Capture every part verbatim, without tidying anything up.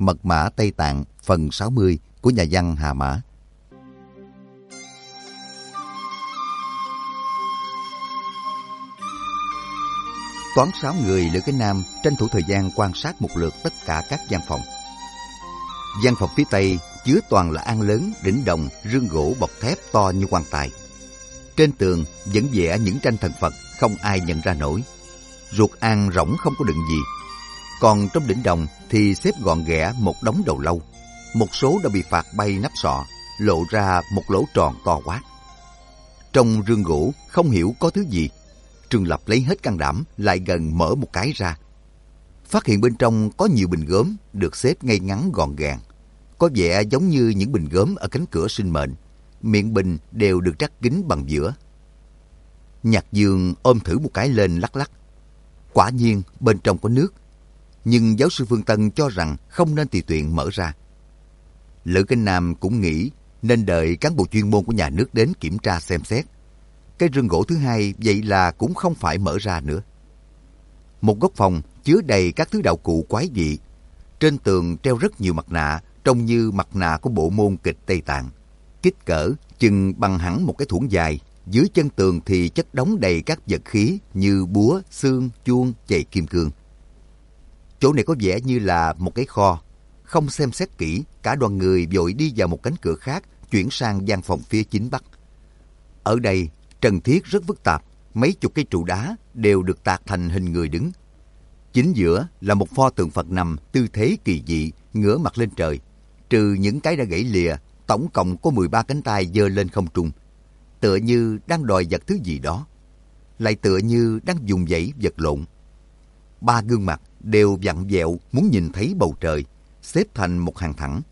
Mật mã Tây Tạng phần sáu mươi của nhà văn Hà Mã. Toán sáu người Lữ Cái Nam tranh thủ thời gian quan sát một lượt tất cả các gian phòng. Gian phòng phía Tây chứa toàn là an lớn, đỉnh đồng, rương gỗ bọc thép to như quan tài. Trên tường vẫn vẽ những tranh thần Phật không ai nhận ra nổi. Ruột an rỗng không có đựng gì. Còn trong đỉnh đồng thì xếp gọn ghẽ một đống đầu lâu. Một số đã bị phạt bay nắp sọ, lộ ra một lỗ tròn to quát. Trong rương gỗ không hiểu có thứ gì. Trương Lập lấy hết can đảm lại gần mở một cái ra. Phát hiện bên trong có nhiều bình gốm được xếp ngay ngắn gọn gàng. Có vẻ giống như những bình gốm ở cánh cửa sinh mệnh. Miệng bình đều được trắc kín bằng vữa. Nhạc Dương ôm thử một cái lên lắc lắc. Quả nhiên bên trong có nước. Nhưng giáo sư Phương Tân cho rằng không nên tùy tiện mở ra. Lữ Kinh Nam cũng nghĩ nên đợi cán bộ chuyên môn của nhà nước đến kiểm tra xem xét. Cái rương gỗ thứ hai vậy là cũng không phải mở ra nữa. Một góc phòng chứa đầy các thứ đạo cụ quái dị. Trên tường treo rất nhiều mặt nạ, trông như mặt nạ của bộ môn kịch Tây Tạng. Kích cỡ chừng bằng hẳn một cái thuẫn dài. Dưới chân tường thì chất đống đầy các vật khí như búa, xương, chuông, chày kim cương. Chỗ này có vẻ như là một cái kho. Không xem xét kỹ, cả đoàn người vội đi vào một cánh cửa khác, chuyển sang gian phòng phía chính bắc. Ở đây, trần thiết rất phức tạp, mấy chục cây trụ đá đều được tạc thành hình người đứng. Chính giữa là một pho tượng Phật nằm tư thế kỳ dị, ngửa mặt lên trời. Trừ những cái đã gãy lìa, tổng cộng có mười ba cánh tay giơ lên không trung. Tựa như đang đòi giật thứ gì đó. Lại tựa như đang dùng dãy vật lộn. Ba gương mặt đều vặn vẹo muốn nhìn thấy bầu trời, xếp thành một hàng thẳng.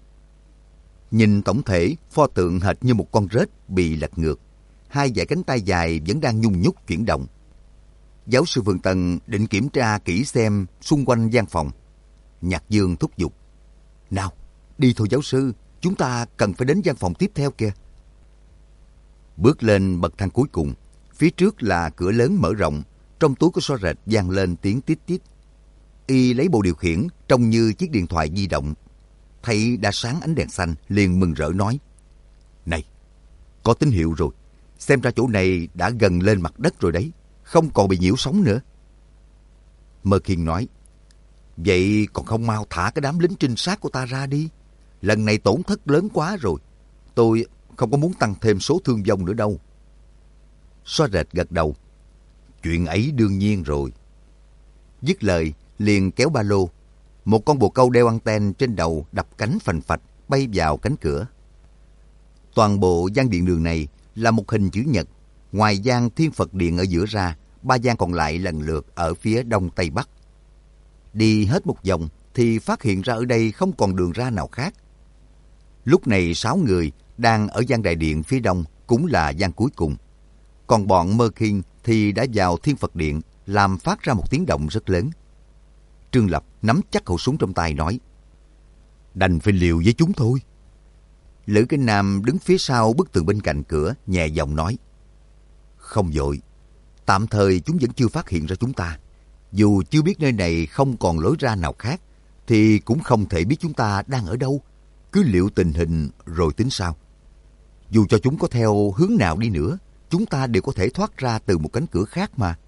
Nhìn tổng thể, pho tượng hệt như một con rết bị lật ngược. Hai dải cánh tay dài vẫn đang nhung nhúc chuyển động. Giáo sư Phương Tân định kiểm tra kỹ xem xung quanh gian phòng. Nhạc Dương thúc giục. Nào, đi thôi giáo sư, chúng ta cần phải đến gian phòng tiếp theo kìa. Bước lên bậc thang cuối cùng, phía trước là cửa lớn mở rộng, trong túi có xóa rệt vang lên tiếng tít tít. Y lấy bộ điều khiển trông như chiếc điện thoại di động. Thấy đã sáng ánh đèn xanh, liền mừng rỡ nói. Này, có tín hiệu rồi. Xem ra chỗ này đã gần lên mặt đất rồi đấy, không còn bị nhiễu sóng nữa. Mơ Khiên nói. Vậy còn không mau thả cái đám lính trinh sát của ta ra đi. Lần này tổn thất lớn quá rồi. Tôi không có muốn tăng thêm số thương vong nữa đâu. Xóa rệt gật đầu. Chuyện ấy đương nhiên rồi. Dứt lời, liền kéo ba lô. Một con bồ câu đeo anten trên đầu đập cánh phành phạch bay vào cánh cửa. Toàn bộ gian điện đường này là một hình chữ nhật. Ngoài gian Thiên Phật Điện ở giữa ra, ba gian còn lại lần lượt ở phía đông tây bắc. Đi hết một vòng thì phát hiện ra ở đây không còn đường ra nào khác. Lúc này sáu người đang ở gian đại điện phía đông, cũng là gian cuối cùng. Còn bọn Mơ Khiên thì đã vào Thiên Phật Điện, làm phát ra một tiếng động rất lớn. Trương Lập nắm chắc khẩu súng trong tay nói. Đành phải liều với chúng thôi. Lữ Kinh Nam đứng phía sau bức tường bên cạnh cửa, nhẹ giọng nói. Không vội, tạm thời chúng vẫn chưa phát hiện ra chúng ta. Dù chưa biết nơi này không còn lối ra nào khác, thì cũng không thể biết chúng ta đang ở đâu. Cứ liệu tình hình rồi tính sao. Dù cho chúng có theo hướng nào đi nữa, chúng ta đều có thể thoát ra từ một cánh cửa khác mà.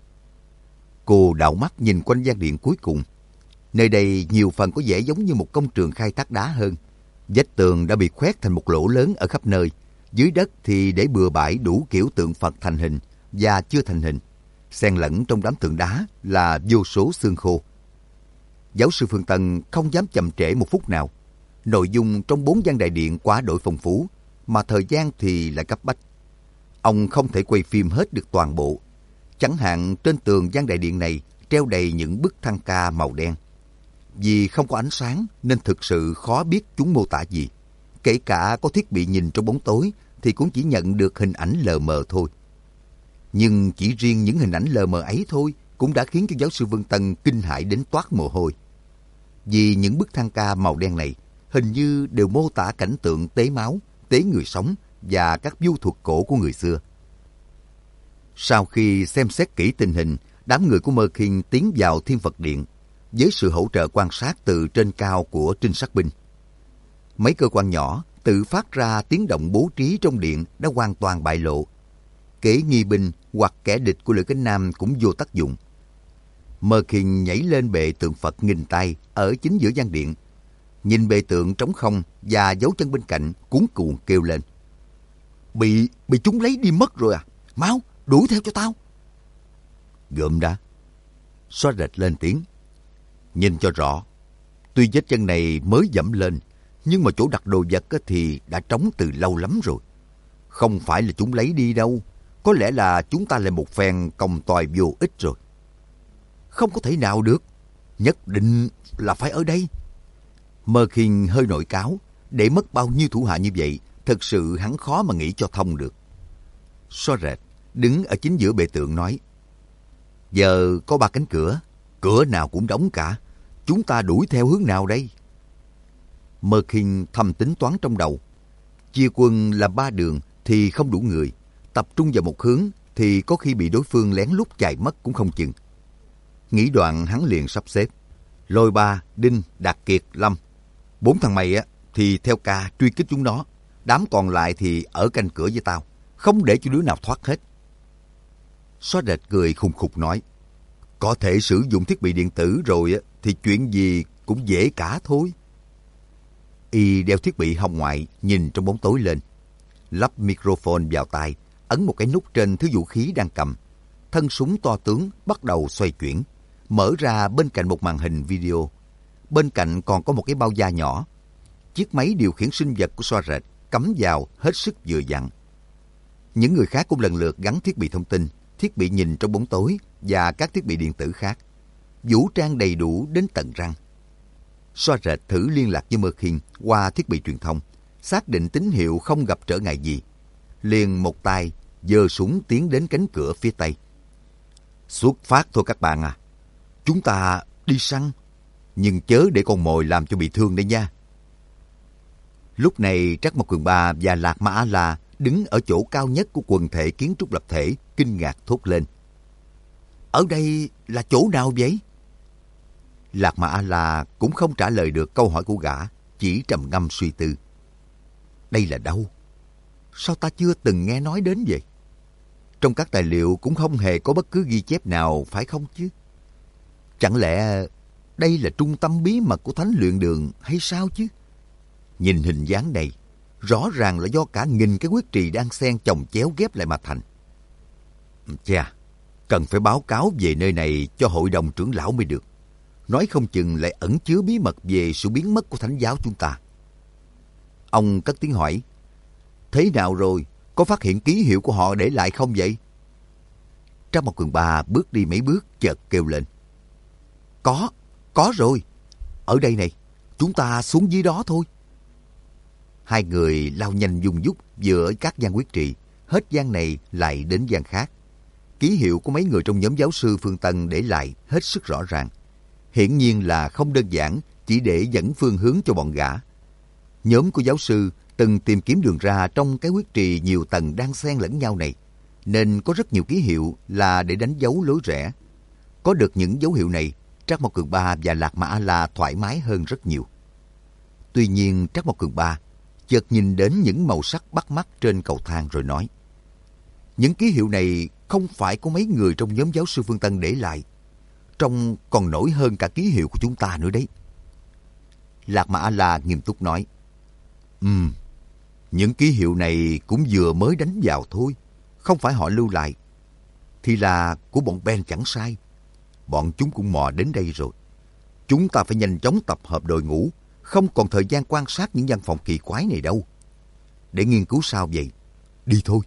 Cô đảo mắt nhìn quanh gian điện cuối cùng. Nơi đây nhiều phần có vẻ giống như một công trường khai thác đá hơn. Vách tường đã bị khoét thành một lỗ lớn ở khắp nơi. Dưới đất thì để bừa bãi đủ kiểu tượng Phật thành hình và chưa thành hình. Xen lẫn trong đám tượng đá là vô số xương khô. Giáo sư Phương Tân không dám chậm trễ một phút nào. Nội dung trong bốn gian đại điện quá đổi phong phú, mà thời gian thì lại cấp bách. Ông không thể quay phim hết được toàn bộ. Chẳng hạn trên tường gian đại điện này treo đầy những bức thăng ca màu đen. Vì không có ánh sáng nên thực sự khó biết chúng mô tả gì. Kể cả có thiết bị nhìn trong bóng tối thì cũng chỉ nhận được hình ảnh lờ mờ thôi. Nhưng chỉ riêng những hình ảnh lờ mờ ấy thôi cũng đã khiến cho giáo sư Vương Tân kinh hãi đến toát mồ hôi. Vì những bức thăng ca màu đen này hình như đều mô tả cảnh tượng tế máu, tế người sống và các vu thuật cổ của người xưa. Sau khi xem xét kỹ tình hình, đám người của Mơ Khiên tiến vào Thiên Phật Điện. với sự hỗ trợ quan sát từ trên cao của trinh sát binh. Mấy cơ quan nhỏ tự phát ra tiếng động bố trí trong điện đã hoàn toàn bại lộ. Kẻ nghi binh hoặc kẻ địch của Lữ Cánh Nam cũng vô tác dụng. Merkin nhảy lên bệ tượng Phật nghìn tay ở chính giữa gian điện, nhìn bệ tượng trống không và dấu chân bên cạnh, cuống cuồng kêu lên: Bị, bị chúng lấy đi mất rồi à? Mau, đuổi theo cho tao. Gượm đã. Xóa rệt lên tiếng: Nhìn cho rõ, tuy vết chân này mới dẫm lên, nhưng mà chỗ đặt đồ vật thì đã trống từ lâu lắm rồi. Không phải là chúng lấy đi đâu, có lẽ là chúng ta lại một phen công toài vô ích rồi. Không có thể nào được, nhất định là phải ở đây. Merkin hơi nội cáo, để mất bao nhiêu thủ hạ như vậy, thật sự hắn khó mà nghĩ cho thông được. Xóa rệt đứng ở chính giữa bệ tượng nói: Giờ có ba cánh cửa, cửa nào cũng đóng cả, chúng ta đuổi theo hướng nào đây? Merkin thầm tính toán trong đầu. Chia quân làm ba đường thì không đủ người, tập trung vào một hướng thì có khi bị đối phương lén lút chạy mất cũng không chừng. Nghĩ đoạn hắn liền sắp xếp: Lôi Ba, Đinh, Đạt Kiệt, Lâm, bốn thằng mày á thì theo ca truy kích chúng nó, đám còn lại thì ở canh cửa với tao, không để cho đứa nào thoát hết. Xóa rệt cười khùng khục nói: Có thể sử dụng thiết bị điện tử rồi á thì chuyện gì cũng dễ cả thôi. Y đeo thiết bị hồng ngoại, nhìn trong bóng tối lên, lắp microphone vào tai, ấn một cái nút trên thứ vũ khí đang cầm. Thân súng to tướng bắt đầu xoay chuyển, mở ra bên cạnh một màn hình video. Bên cạnh còn có một cái bao da nhỏ. Chiếc máy điều khiển sinh vật của Xóa rệt cắm vào hết sức vừa vặn. Những người khác cũng lần lượt gắn thiết bị thông tin, thiết bị nhìn trong bóng tối và các thiết bị điện tử khác, vũ trang đầy đủ đến tận răng. Xóa rệt thử liên lạc với Merkin qua thiết bị truyền thông, xác định tín hiệu không gặp trở ngại gì, liền một tay giơ súng tiến đến cánh cửa phía tây. Xuất phát thôi các bạn à, chúng ta đi săn, nhưng chớ để con mồi làm cho bị thương đấy nha. Lúc này Trắc Mộc Cường Ba và Lạc Ma A-la đứng ở chỗ cao nhất của quần thể kiến trúc lập thể, kinh ngạc thốt lên: Ở đây là chỗ nào vậy? Lạc Ma A-la cũng không trả lời được câu hỏi của gã, chỉ trầm ngâm suy tư. Đây là đâu? Sao ta chưa từng nghe nói đến vậy? Trong các tài liệu cũng không hề có bất cứ ghi chép nào, phải không chứ? Chẳng lẽ đây là trung tâm bí mật của Thánh Luyện Đường hay sao chứ? Nhìn hình dáng này, rõ ràng là do cả nghìn cái huyết trì đan xen chồng chéo ghép lại mà thành. Chà, cần phải báo cáo về nơi này cho hội đồng trưởng lão mới được. Nói không chừng lại ẩn chứa bí mật về sự biến mất của thánh giáo chúng ta. Ông cất tiếng hỏi: Thế nào rồi? Có phát hiện ký hiệu của họ để lại không vậy? Trắc Mộc Cường Ba bước đi mấy bước chợt kêu lên: Có, có rồi. Ở đây này, chúng ta xuống dưới đó thôi. Hai người lao nhanh dung dút vừa ở các gian huyết trì, hết gian này lại đến gian khác. Ký hiệu của mấy người trong nhóm giáo sư Phương Tân để lại hết sức rõ ràng. Hiển nhiên là không đơn giản chỉ để dẫn phương hướng cho bọn gã. Nhóm của giáo sư từng tìm kiếm đường ra trong cái huyết trì nhiều tầng đang xen lẫn nhau này, nên có rất nhiều ký hiệu là để đánh dấu lối rẽ. Có được những dấu hiệu này, Trắc Mộc Cường Ba và Lạc Ma A-la thoải mái hơn rất nhiều. Tuy nhiên Trắc Mộc Cường Ba chợt nhìn đến những màu sắc bắt mắt trên cầu thang rồi nói: Những ký hiệu này không phải có mấy người trong nhóm giáo sư Phương Tân để lại. Trông còn nổi hơn cả ký hiệu của chúng ta nữa đấy. Lạc Ma A-la nghiêm túc nói: Ừm, những ký hiệu này cũng vừa mới đánh vào thôi, không phải họ lưu lại. Thì là của bọn Ben chẳng sai. Bọn chúng cũng mò đến đây rồi. Chúng ta phải nhanh chóng tập hợp đội ngũ, không còn thời gian quan sát những văn phòng kỳ quái này đâu. Để nghiên cứu sao vậy? Đi thôi.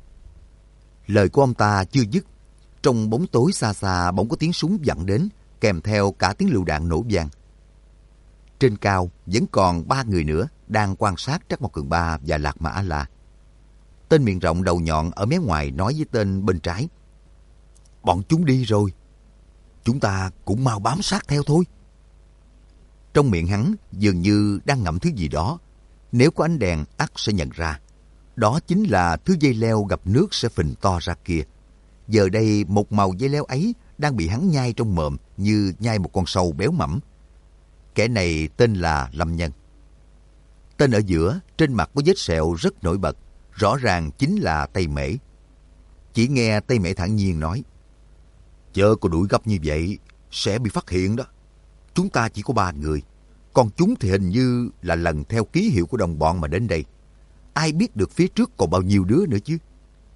Lời của ông ta chưa dứt, trong bóng tối xa xa bỗng có tiếng súng vẳng đến, kèm theo cả tiếng lựu đạn nổ vang. Trên cao vẫn còn ba người nữa đang quan sát Trắc Mộc Cường Ba và Lạc Ma A-la. Tên miệng rộng đầu nhọn ở mé ngoài nói với tên bên trái: Bọn chúng đi rồi. Chúng ta cũng mau bám sát theo thôi. Trong miệng hắn dường như đang ngậm thứ gì đó. Nếu có ánh đèn ắt sẽ nhận ra. Đó chính là thứ dây leo gặp nước sẽ phình to ra kia. Giờ đây một màu dây leo ấy đang bị hắn nhai trong mồm như nhai một con sâu béo mẫm. Kẻ này tên là Lâm Nhân. Tên ở giữa, trên mặt có vết sẹo rất nổi bật, rõ ràng chính là Tây Mễ. Chỉ nghe Tây Mễ thản nhiên nói, chớ có đuổi gấp như vậy, sẽ bị phát hiện đó. Chúng ta chỉ có ba người, còn chúng thì hình như là lần theo ký hiệu của đồng bọn mà đến đây. Ai biết được phía trước còn bao nhiêu đứa nữa chứ?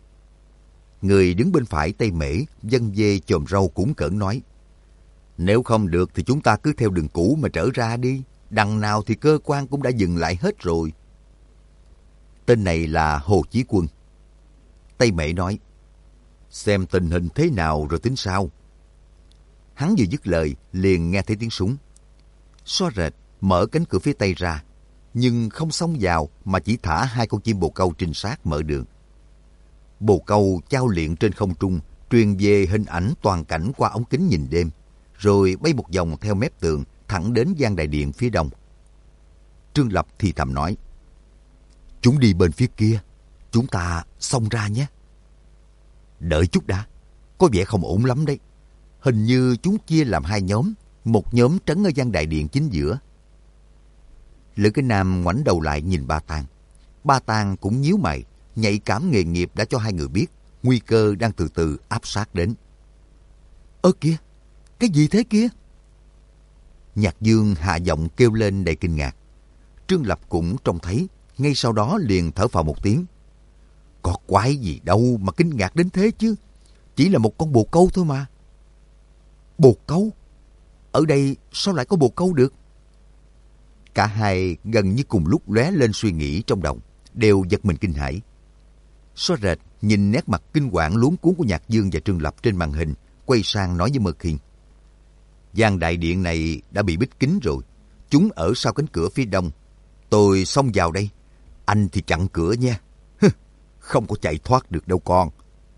Người đứng bên phải Tây Mễ, vân vê chòm râu cũn cỡn nói, nếu không được thì chúng ta cứ theo đường cũ mà trở ra đi. Đằng nào thì cơ quan cũng đã dừng lại hết rồi. Tên này là Hồ Chí Quân. Tây Mễ nói, xem tình hình thế nào rồi tính sao. Hắn vừa dứt lời, liền nghe thấy tiếng súng. Xóa rệt mở cánh cửa phía tây ra, nhưng không xông vào mà chỉ thả hai con chim bồ câu trinh sát mở đường. Bồ câu chao liệng trên không trung, truyền về hình ảnh toàn cảnh qua ống kính nhìn đêm, rồi bay một vòng theo mép tường thẳng đến gian đại điện phía đông. Trương Lập thì thầm nói, chúng đi bên phía kia, chúng ta xông ra nhé. Đợi chút đã, có vẻ không ổn lắm đấy. Hình như chúng chia làm hai nhóm, một nhóm trấn ở gian đại điện chính giữa. Lữ Kinh Nam ngoảnh đầu lại nhìn Ba Tang. Ba Tang cũng nhíu mày, nhạy cảm nghề nghiệp đã cho hai người biết nguy cơ đang từ từ áp sát đến. Ơ kìa, cái gì thế kia? Nhạc Dương hạ giọng kêu lên đầy kinh ngạc. Trương Lập cũng trông thấy, ngay sau đó liền thở phào một tiếng. Có quái gì đâu mà kinh ngạc đến thế chứ, chỉ là một con bồ câu thôi mà. Bồ câu? Ở đây sao lại có bồ câu được? Cả hai gần như cùng lúc lóe lên suy nghĩ trong đầu, đều giật mình kinh hãi. Xóa rệt nhìn nét mặt kinh hoàng luống cuống của Nhạc Dương và Trương Lập trên màn hình, quay sang nói với Mơ Khiên. Gian đại điện này đã bị bích kín rồi, chúng ở sau cánh cửa phía đông. Tôi xông vào đây, anh thì chặn cửa nha. Không có chạy thoát được đâu con.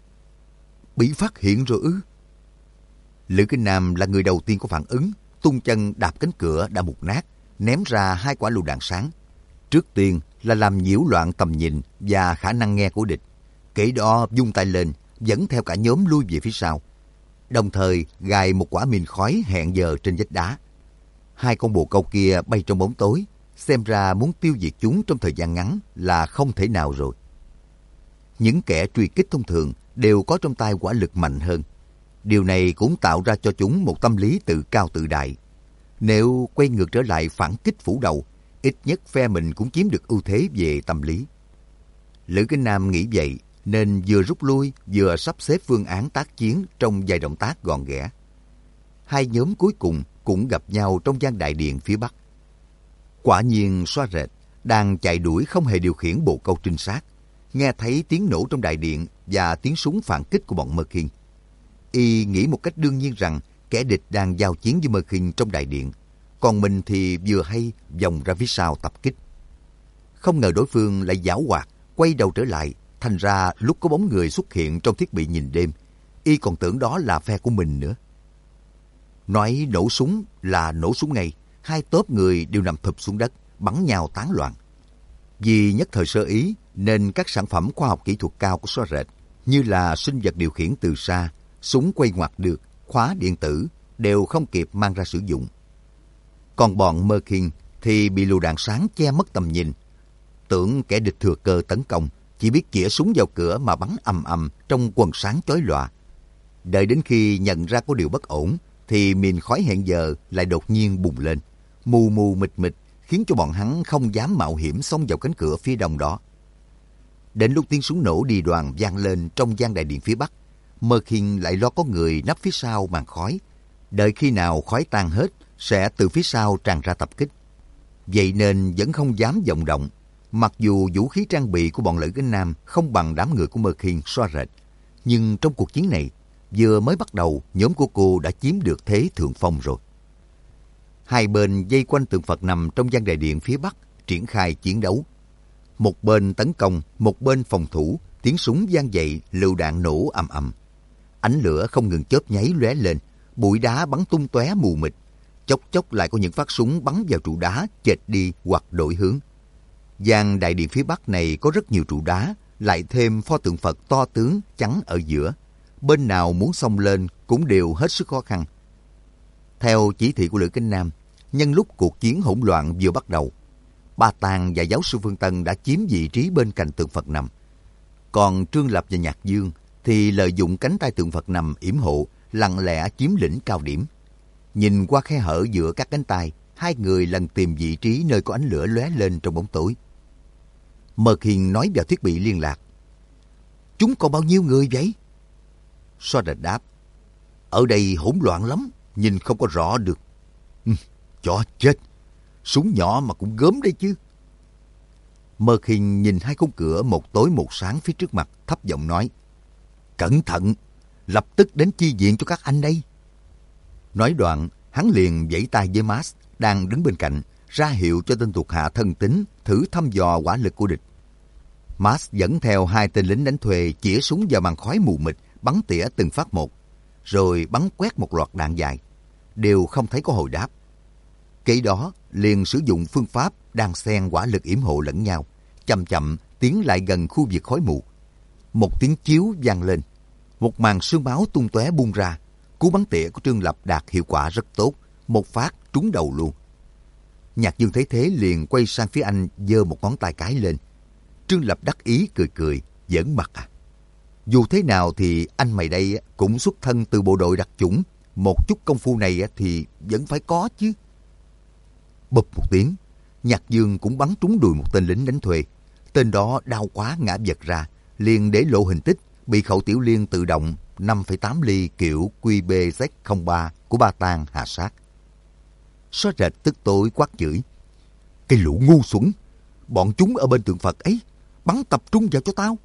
Bị phát hiện rồi ư? Lữ Kinh Nam là người đầu tiên có phản ứng, tung chân đạp cánh cửa đã mục nát, ném ra hai quả lựu đạn sáng. Trước tiên là làm nhiễu loạn tầm nhìn và khả năng nghe của địch. Kể đó vung tay lên, dẫn theo cả nhóm lui về phía sau. Đồng thời gài một quả mìn khói hẹn giờ trên vách đá. Hai con bồ câu kia bay trong bóng tối, xem ra muốn tiêu diệt chúng trong thời gian ngắn là không thể nào rồi. Những kẻ truy kích thông thường đều có trong tay quả lực mạnh hơn. Điều này cũng tạo ra cho chúng một tâm lý tự cao tự đại. Nếu quay ngược trở lại phản kích phủ đầu, ít nhất phe mình cũng chiếm được ưu thế về tâm lý. Lữ Kinh Nam nghĩ vậy, nên vừa rút lui vừa sắp xếp phương án tác chiến trong vài động tác gọn ghẽ. Hai nhóm cuối cùng cũng gặp nhau trong gian đại điện phía bắc. Quả nhiên Xóa rệt đang chạy đuổi không hề điều khiển bộ câu trinh sát, nghe thấy tiếng nổ trong đại điện và tiếng súng phản kích của bọn Mơ Khiên. Y nghĩ một cách đương nhiên rằng kẻ địch đang giao chiến với Mơ Khiên trong đại điện, còn mình thì vừa hay vòng ra phía sau tập kích. Không ngờ đối phương lại giảo hoạt, quay đầu trở lại, thành ra lúc có bóng người xuất hiện trong thiết bị nhìn đêm, Y còn tưởng đó là phe của mình nữa. Nói nổ súng là nổ súng ngay, hai tốp người đều nằm thụp xuống đất, bắn nhau tán loạn. Vì nhất thời sơ ý, nên các sản phẩm khoa học kỹ thuật cao của Xóa rệt, như là sinh vật điều khiển từ xa, súng quay ngoặt được, khóa điện tử, đều không kịp mang ra sử dụng. Còn bọn Mơ Khiên thì bị lựu đạn sáng che mất tầm nhìn. Tưởng kẻ địch thừa cơ tấn công, chỉ biết chĩa súng vào cửa mà bắn ầm ầm trong quần sáng chói lòa. Đợi đến khi nhận ra có điều bất ổn, thì mìn khói hẹn giờ lại đột nhiên bùng lên, mù mù mịt mịt, khiến cho bọn hắn không dám mạo hiểm xông vào cánh cửa phía đông đó. Đến lúc tiếng súng nổ đi đoàn vang lên trong gian đại điện phía bắc, Mơ Khiên lại lo có người nấp phía sau màn khói, đợi khi nào khói tan hết sẽ từ phía sau tràn ra tập kích. Vậy nên vẫn không dám vọng động, mặc dù vũ khí trang bị của bọn Lữ Kinh Nam không bằng đám người của Mơ Khiên Xóa rệt, nhưng trong cuộc chiến này, vừa mới bắt đầu, nhóm của cô đã chiếm được thế thượng phong rồi. Hai bên vây quanh tượng Phật nằm trong gian đại điện phía bắc, triển khai chiến đấu. Một bên tấn công, một bên phòng thủ, tiếng súng vang dậy, lựu đạn nổ ầm ầm. Ánh lửa không ngừng chớp nháy lóe lên, bụi đá bắn tung tóe mù mịt. Chốc chốc lại có những phát súng bắn vào trụ đá, chệch đi hoặc đổi hướng. Gian đại điện phía bắc này có rất nhiều trụ đá, lại thêm pho tượng Phật to tướng chắn ở giữa. bên nào muốn xông lên cũng đều hết sức khó khăn. Theo chỉ thị của Lữ Kính Nam, nhân lúc cuộc chiến hỗn loạn vừa bắt đầu, Ba Tàng và giáo sư Phương Tân đã chiếm vị trí bên cạnh tượng Phật nằm. Còn Trương Lập và Nhạc Dương thì lợi dụng cánh tay tượng Phật nằm yểm hộ, lặng lẽ chiếm lĩnh cao điểm. Nhìn qua khe hở giữa các cánh tay, hai người lần tìm vị trí nơi có ánh lửa lóe lên trong bóng tối. Mơ Khiên nói vào thiết bị liên lạc. Chúng còn bao nhiêu người vậy? So Rệt đáp. Ở đây hỗn loạn lắm, nhìn không có rõ được. Ừ, chó chết, súng nhỏ mà cũng gớm đấy chứ. Mơ Khiên nhìn hai khung cửa một tối một sáng phía trước mặt, thấp giọng nói. Cẩn thận, lập tức đến chi viện cho các anh đây. Nói đoạn, hắn liền vẫy tay với Max đang đứng bên cạnh, ra hiệu cho tên thuộc hạ thân tín thử thăm dò hỏa lực của địch. Max dẫn theo hai tên lính đánh thuê chĩa súng vào màn khói mù mịt, bắn tỉa từng phát một, rồi bắn quét một loạt đạn dài, đều không thấy có hồi đáp. Kế đó liền sử dụng phương pháp đan xen hỏa lực yểm hộ lẫn nhau, chậm chậm tiến lại gần khu vực khói mù. Một tiếng chiếu vang lên, một màn sương máu tung tóe bung ra. Cú bắn tỉa của Trương Lập đạt hiệu quả rất tốt, một phát trúng đầu luôn. Nhạc Dương thấy thế liền quay sang phía anh, giơ một ngón tay cái lên. Trương Lập đắc ý cười cười, giỡn mặt à. Dù thế nào thì anh mày đây cũng xuất thân từ bộ đội đặc chủng, một chút công phu này thì vẫn phải có chứ. Bụp một tiếng, Nhạc Dương cũng bắn trúng đùi một tên lính đánh thuê. Tên đó đau quá ngã vật ra, liền để lộ hình tích, bị khẩu tiểu liên tự động năm phẩy tám ly kiểu Q B Z không ba của Ba Tàng hạ sát. Xóa Rệt tức tối quát chửi. Cái lũ ngu xuẩn, bọn chúng ở bên tượng Phật ấy, bắn tập trung vào cho tao.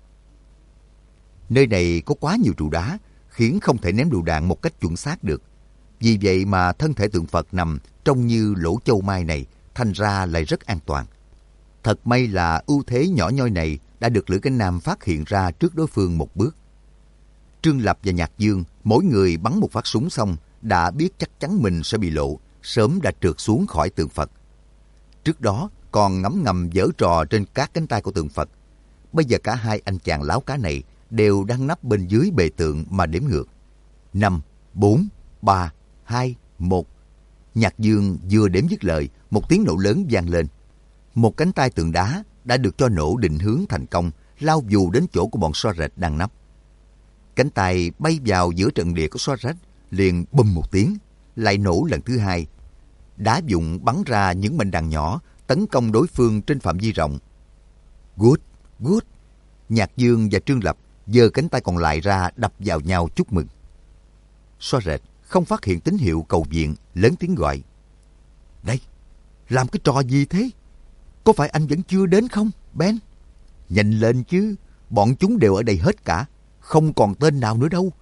Nơi này có quá nhiều trụ đá, khiến không thể ném lựu đạn một cách chuẩn xác được. Vì vậy mà thân thể tượng Phật nằm trông như lỗ châu mai này, thành ra lại rất an toàn. Thật may là ưu thế nhỏ nhoi này đã được Lữ Kính Nam phát hiện ra trước đối phương một bước. Trương Lập và Nhạc Dương, mỗi người bắn một phát súng xong, đã biết chắc chắn mình sẽ bị lộ, sớm đã trượt xuống khỏi tượng Phật. Trước đó còn ngấm ngầm giở trò trên các cánh tay của tượng Phật. Bây giờ cả hai anh chàng láo cá này đều đang nấp bên dưới bề tượng mà đếm ngược. Năm, bốn, ba, hai, một. Nhạc Dương vừa đếm dứt lời, một tiếng nổ lớn vang lên. Một cánh tay tượng đá đã được cho nổ định hướng thành công, lao vù đến chỗ của bọn Xóa Rệt đang nấp. Cánh tay bay vào giữa trận địa của Xóa Rệt, liền bùm một tiếng, lại nổ lần thứ hai. Đá dụng bắn ra những mệnh đạn nhỏ, tấn công đối phương trên phạm vi rộng. Good, good. Nhạc Dương và Trương Lập giơ cánh tay còn lại ra đập vào nhau chúc mừng. Xóa Rệt không phát hiện tín hiệu cầu viện, lớn tiếng gọi. Đây, làm cái trò gì thế? Có phải anh vẫn chưa đến không, Ben? Nhanh lên chứ, bọn chúng đều ở đây hết cả, không còn tên nào nữa đâu.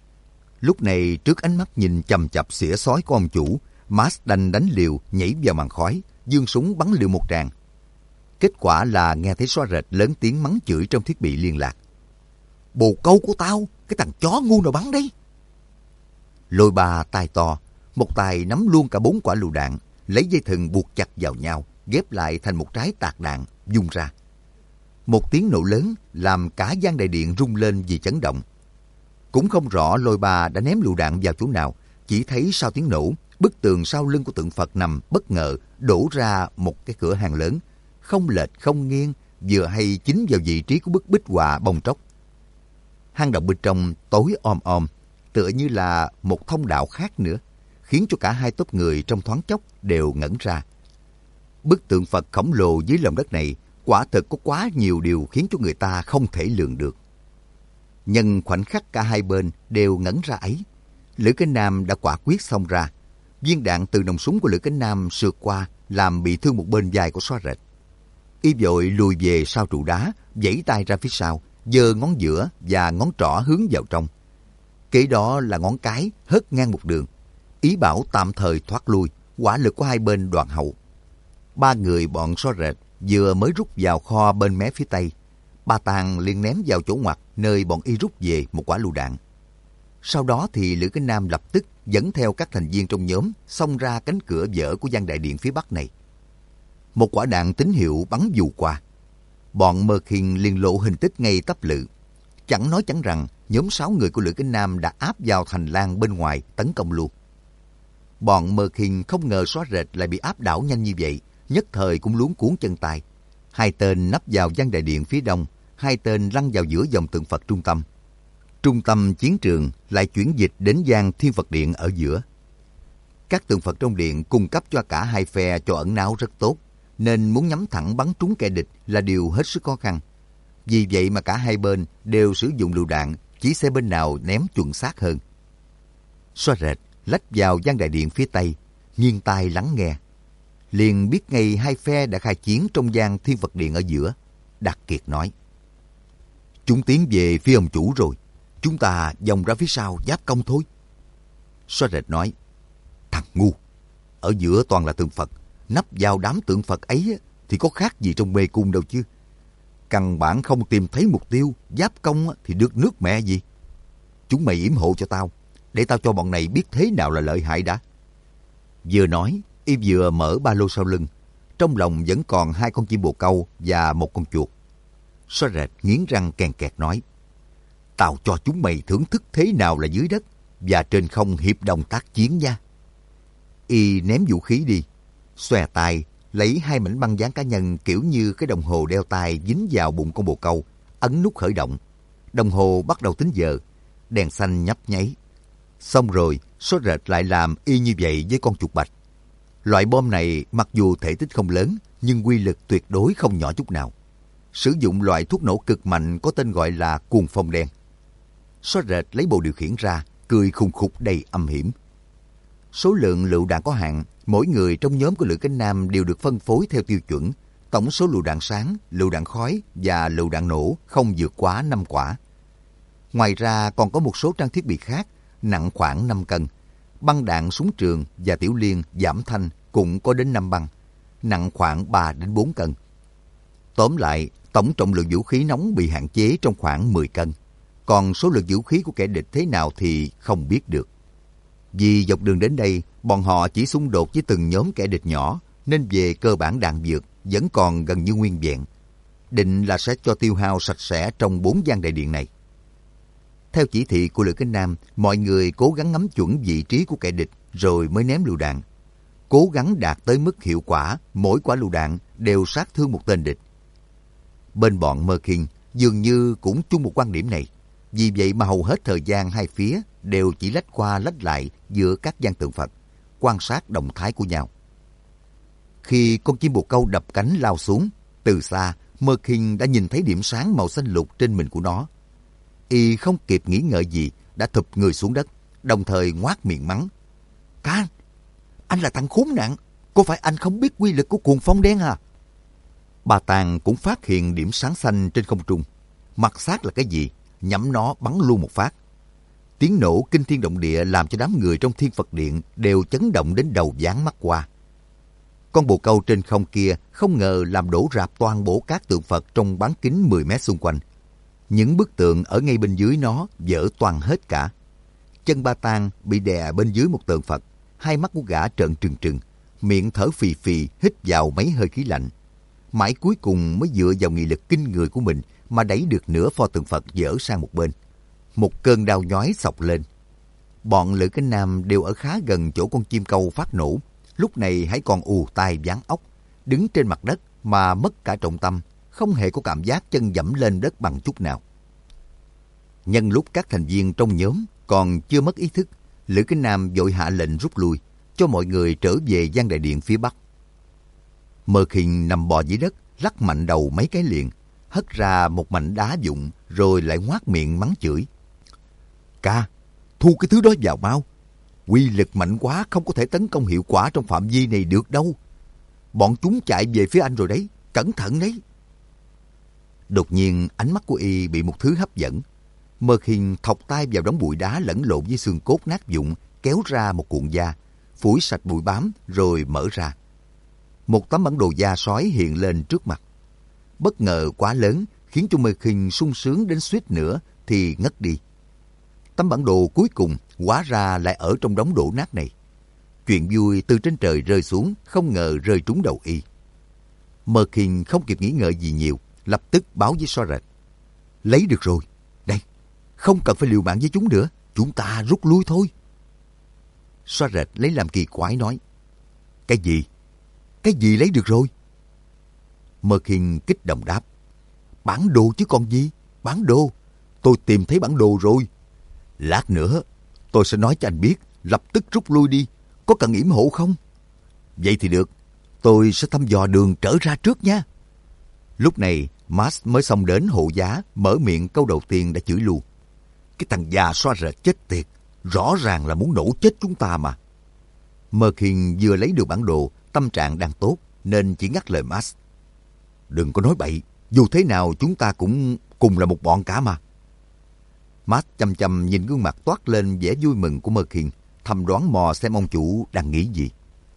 Lúc này trước ánh mắt nhìn chằm chặp xỉa xói của ông chủ, Max đành đánh liều nhảy vào màn khói, giương súng bắn liều một tràng. Kết quả là nghe thấy Xóa Rệt lớn tiếng mắng chửi trong thiết bị liên lạc. Bồ câu của tao, cái thằng chó ngu nào bắn đấy. Lôi Ba tay to, một tay nắm luôn cả bốn quả lựu đạn, lấy dây thừng buộc chặt vào nhau, ghép lại thành một trái tạc đạn, vung ra. Một tiếng nổ lớn làm cả gian đại điện rung lên vì chấn động. Cũng không rõ Lôi Ba đã ném lựu đạn vào chỗ nào, chỉ thấy sau tiếng nổ, bức tường sau lưng của tượng Phật nằm bất ngờ đổ ra một cái cửa hàng lớn, không lệch không nghiêng, vừa hay chính vào vị trí của bức bích họa bong tróc. Hang động bên trong tối om om, tựa như là một thông đạo khác nữa, khiến cho cả hai tốp người trong thoáng chốc đều ngẩn ra. Bức tượng Phật khổng lồ dưới lòng đất này quả thực có quá nhiều điều khiến cho người ta không thể lường được. Nhân khoảnh khắc cả hai bên đều ngẩn ra ấy, Lữ Kính Nam đã quả quyết xông ra. Viên đạn từ nòng súng của Lữ Kính Nam sượt qua làm bị thương một bên vai của Xóa Rệt. Y vội lùi về sau trụ đá, vẫy tay ra phía sau, giơ ngón giữa và ngón trỏ hướng vào trong. Kế đó là ngón cái hất ngang một đường, ý bảo tạm thời thoát lui, hỏa lực của hai bên đoạn hậu. Ba người bọn Xóa Rệt vừa mới rút vào kho bên mé phía tây, Ba Tàng liền ném vào chỗ ngoặt nơi bọn y rút về một quả lựu đạn. Sau đó thì Lữ Kính Nam lập tức dẫn theo các thành viên trong nhóm xông ra cánh cửa vỡ của gian đại điện phía bắc này. Một quả đạn tín hiệu bắn dù qua. Bọn Mơ Khiên liền lộ hình tích ngay tấp lự. Chẳng nói chẳng rằng, nhóm sáu người của Lữ Kính Nam đã áp vào thành lang bên ngoài tấn công luôn. Bọn Mơ Kinh không ngờ xóa rệt lại bị áp đảo nhanh như vậy, nhất thời cũng luống cuốn chân tay. Hai tên nấp vào gian đại điện phía đông, hai tên lăn vào giữa dòng tượng Phật trung tâm. Trung tâm chiến trường lại chuyển dịch đến gian Thiên Phật Điện ở giữa. Các tượng Phật trong điện cung cấp cho cả hai phe chỗ ẩn náu rất tốt, nên muốn nhắm thẳng bắn trúng kẻ địch là điều hết sức khó khăn. Vì vậy mà cả hai bên đều sử dụng lựu đạn, chỉ xem bên nào ném chuẩn xác hơn. Xóa rệt lách vào gian đại điện phía tây, nghiêng tai lắng nghe. Liền biết ngay hai phe đã khai chiến trong gian Thiên Phật Điện ở giữa. Đạt Kiệt nói: chúng tiến về phía ông chủ rồi, chúng ta vòng ra phía sau giáp công thôi. Xóa rệt nói: thằng ngu, ở giữa toàn là tượng Phật, nấp vào đám tượng Phật ấy thì có khác gì trong mê cung đâu chứ. Căn bản không tìm thấy mục tiêu, giáp công thì được nước mẹ gì. Chúng mày yểm hộ cho tao, để tao cho bọn này biết thế nào là lợi hại đã. Vừa nói, y vừa mở ba lô sau lưng. Trong lòng vẫn còn hai con chim bồ câu và một con chuột. Xóa rệt nghiến răng kèn kẹt nói: tao cho chúng mày thưởng thức thế nào là dưới đất và trên không hiệp đồng tác chiến nha. Y ném vũ khí đi, xòe tay lấy hai mảnh băng dán cá nhân kiểu như cái đồng hồ đeo tay dính vào bụng con bồ câu, ấn nút khởi động. Đồng hồ bắt đầu tính giờ, đèn xanh nhấp nháy. Xong rồi, Xóa rệt lại làm y như vậy với con chuột bạch. Loại bom này mặc dù thể tích không lớn, nhưng uy lực tuyệt đối không nhỏ chút nào. Sử dụng loại thuốc nổ cực mạnh có tên gọi là cuồng phong đen. Xóa rệt lấy bộ điều khiển ra, cười khùng khục đầy âm hiểm. Số lượng lựu đạn có hạn, mỗi người trong nhóm của Lữ Kính Nam đều được phân phối theo tiêu chuẩn. Tổng số lựu đạn sáng, lựu đạn khói và lựu đạn nổ không vượt quá năm quả. Ngoài ra còn có một số trang thiết bị khác, nặng khoảng năm cân. Băng đạn súng trường và tiểu liên giảm thanh cũng có đến năm băng, nặng khoảng ba đến bốn cân. Tóm lại, tổng trọng lượng vũ khí nóng bị hạn chế trong khoảng mười cân. Còn số lượng vũ khí của kẻ địch thế nào thì không biết được. Vì dọc đường đến đây, bọn họ chỉ xung đột với từng nhóm kẻ địch nhỏ, nên về cơ bản đạn dược vẫn còn gần như nguyên vẹn. Định là sẽ cho tiêu hao sạch sẽ trong bốn gian đại điện này. Theo chỉ thị của Lữ Kính Nam, mọi người cố gắng ngắm chuẩn vị trí của kẻ địch rồi mới ném lựu đạn. Cố gắng đạt tới mức hiệu quả, mỗi quả lựu đạn đều sát thương một tên địch. Bên bọn Mơ Kinh dường như cũng chung một quan điểm này. Vì vậy mà hầu hết thời gian hai phía đều chỉ lách qua lách lại giữa các gian tượng Phật, quan sát động thái của nhau. Khi con chim bồ câu đập cánh lao xuống, từ xa Mơ Kinh đã nhìn thấy điểm sáng màu xanh lục trên mình của nó. Y không kịp nghĩ ngợi gì đã thụp người xuống đất, đồng thời ngoác miệng mắng: Can, anh là thằng khốn nạn, có phải anh không biết quy lực của cuồng phong đen à? Bà Tàng cũng phát hiện điểm sáng xanh trên không trung. Mặt xác là cái gì? Nhắm nó bắn luôn một phát. Tiếng nổ kinh thiên động địa làm cho đám người trong Thiên Phật Điện đều chấn động đến đầu váng mắt qua. Con bồ câu trên không kia không ngờ làm đổ rạp toàn bộ các tượng Phật trong bán kính mười mét xung quanh. Những bức tượng ở ngay bên dưới nó vỡ toang hết cả. Chân Ba Tàng bị đè bên dưới một tượng Phật, hai mắt của gã trợn trừng trừng, miệng thở phì phì hít vào mấy hơi khí lạnh. Mãi cuối cùng mới dựa vào nghị lực kinh người của mình mà đẩy được nửa pho tượng Phật dỡ sang một bên. Một cơn đau nhói xộc lên. Bọn Lữ Kính Nam đều ở khá gần chỗ con chim câu phát nổ, lúc này hãy còn ù tai váng óc, đứng trên mặt đất mà mất cả trọng tâm, không hề có cảm giác chân dẫm lên đất bằng chút nào. Nhân lúc các thành viên trong nhóm còn chưa mất ý thức, Lữ Kính Nam vội hạ lệnh rút lui, cho mọi người trở về gian đại điện phía bắc. Mơ Kinh nằm bò dưới đất, lắc mạnh đầu mấy cái liền, hất ra một mảnh đá vụn, rồi lại ngoác miệng mắng chửi: Ca, thu cái thứ đó vào mau. Quy lực mạnh quá, không có thể tấn công hiệu quả trong phạm vi này được đâu. Bọn chúng chạy về phía anh rồi đấy, cẩn thận đấy. Đột nhiên ánh mắt của y bị một thứ hấp dẫn. Mơ Kinh thọc tay vào đống bụi đá lẫn lộn với xương cốt nát vụn, kéo ra một cuộn da, phủi sạch bụi bám rồi mở ra. Một tấm bản đồ da sói hiện lên trước mặt. Bất ngờ quá lớn khiến cho Mơ Kinh sung sướng đến suýt nữa thì ngất đi. Tấm bản đồ cuối cùng hóa ra lại ở trong đống đổ nát này. Chuyện vui từ trên trời rơi xuống, không ngờ rơi trúng đầu y. Mơ Kinh không kịp nghĩ ngợi gì nhiều, lập tức báo với Xóa rệt: Lấy được rồi, đây. Không cần phải liều mạng với chúng nữa. Chúng ta rút lui thôi. Xóa rệt lấy làm kỳ quái nói. Cái gì? Cái gì lấy được rồi? Mơ Khiên kích động đáp. Bản đồ chứ còn gì? Bản đồ. Tôi tìm thấy bản đồ rồi. Lát nữa tôi sẽ nói cho anh biết. Lập tức rút lui đi. Có cần yểm hộ không? Vậy thì được. Tôi sẽ thăm dò đường trở ra trước nha. Lúc này Max mới xông đến hộ giá, mở miệng câu đầu tiên đã chửi luôn. Cái thằng già xóa rệt chết tiệt. Rõ ràng là muốn nổ chết chúng ta mà. Mơ Khiên vừa lấy được bản đồ, tâm trạng đang tốt, nên chỉ ngắt lời Max. Đừng có nói bậy, dù thế nào chúng ta cũng cùng là một bọn cả mà. Max chăm chăm nhìn gương mặt toát lên vẻ vui mừng của Mơ Khiên, thầm đoán mò xem ông chủ đang nghĩ gì.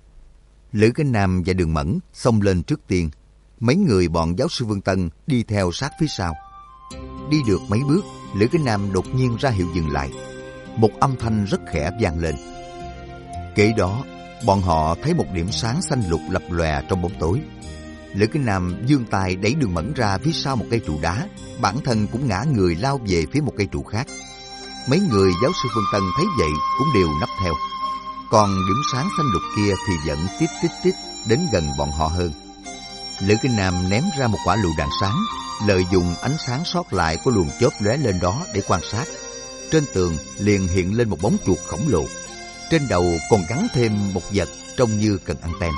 Lữ Cánh Nam và Đường Mẫn xông lên trước tiên, mấy người bọn giáo sư Vương Tân đi theo sát phía sau. Đi được mấy bước, Lữ Cánh Nam đột nhiên ra hiệu dừng lại. Một âm thanh rất khẽ vang lên. Kế đó, bọn họ thấy một điểm sáng xanh lục lập lòe trong bóng tối. Lữ Cánh Nam giương tay đẩy Đường Mẫn ra phía sau một cây trụ đá, bản thân cũng ngã người lao về phía một cây trụ khác. Mấy người giáo sư Vương Tân thấy vậy cũng đều nấp theo. Còn điểm sáng xanh lục kia thì vẫn tít tít tít đến gần bọn họ hơn. Lữ Cánh Nam ném ra một quả lựu đạn sáng, lợi dụng ánh sáng sót lại của luồng chớp lóe lên đó để quan sát. Trên tường liền hiện lên một bóng chuột khổng lồ. Trên đầu còn gắn thêm một vật trông như cần anten.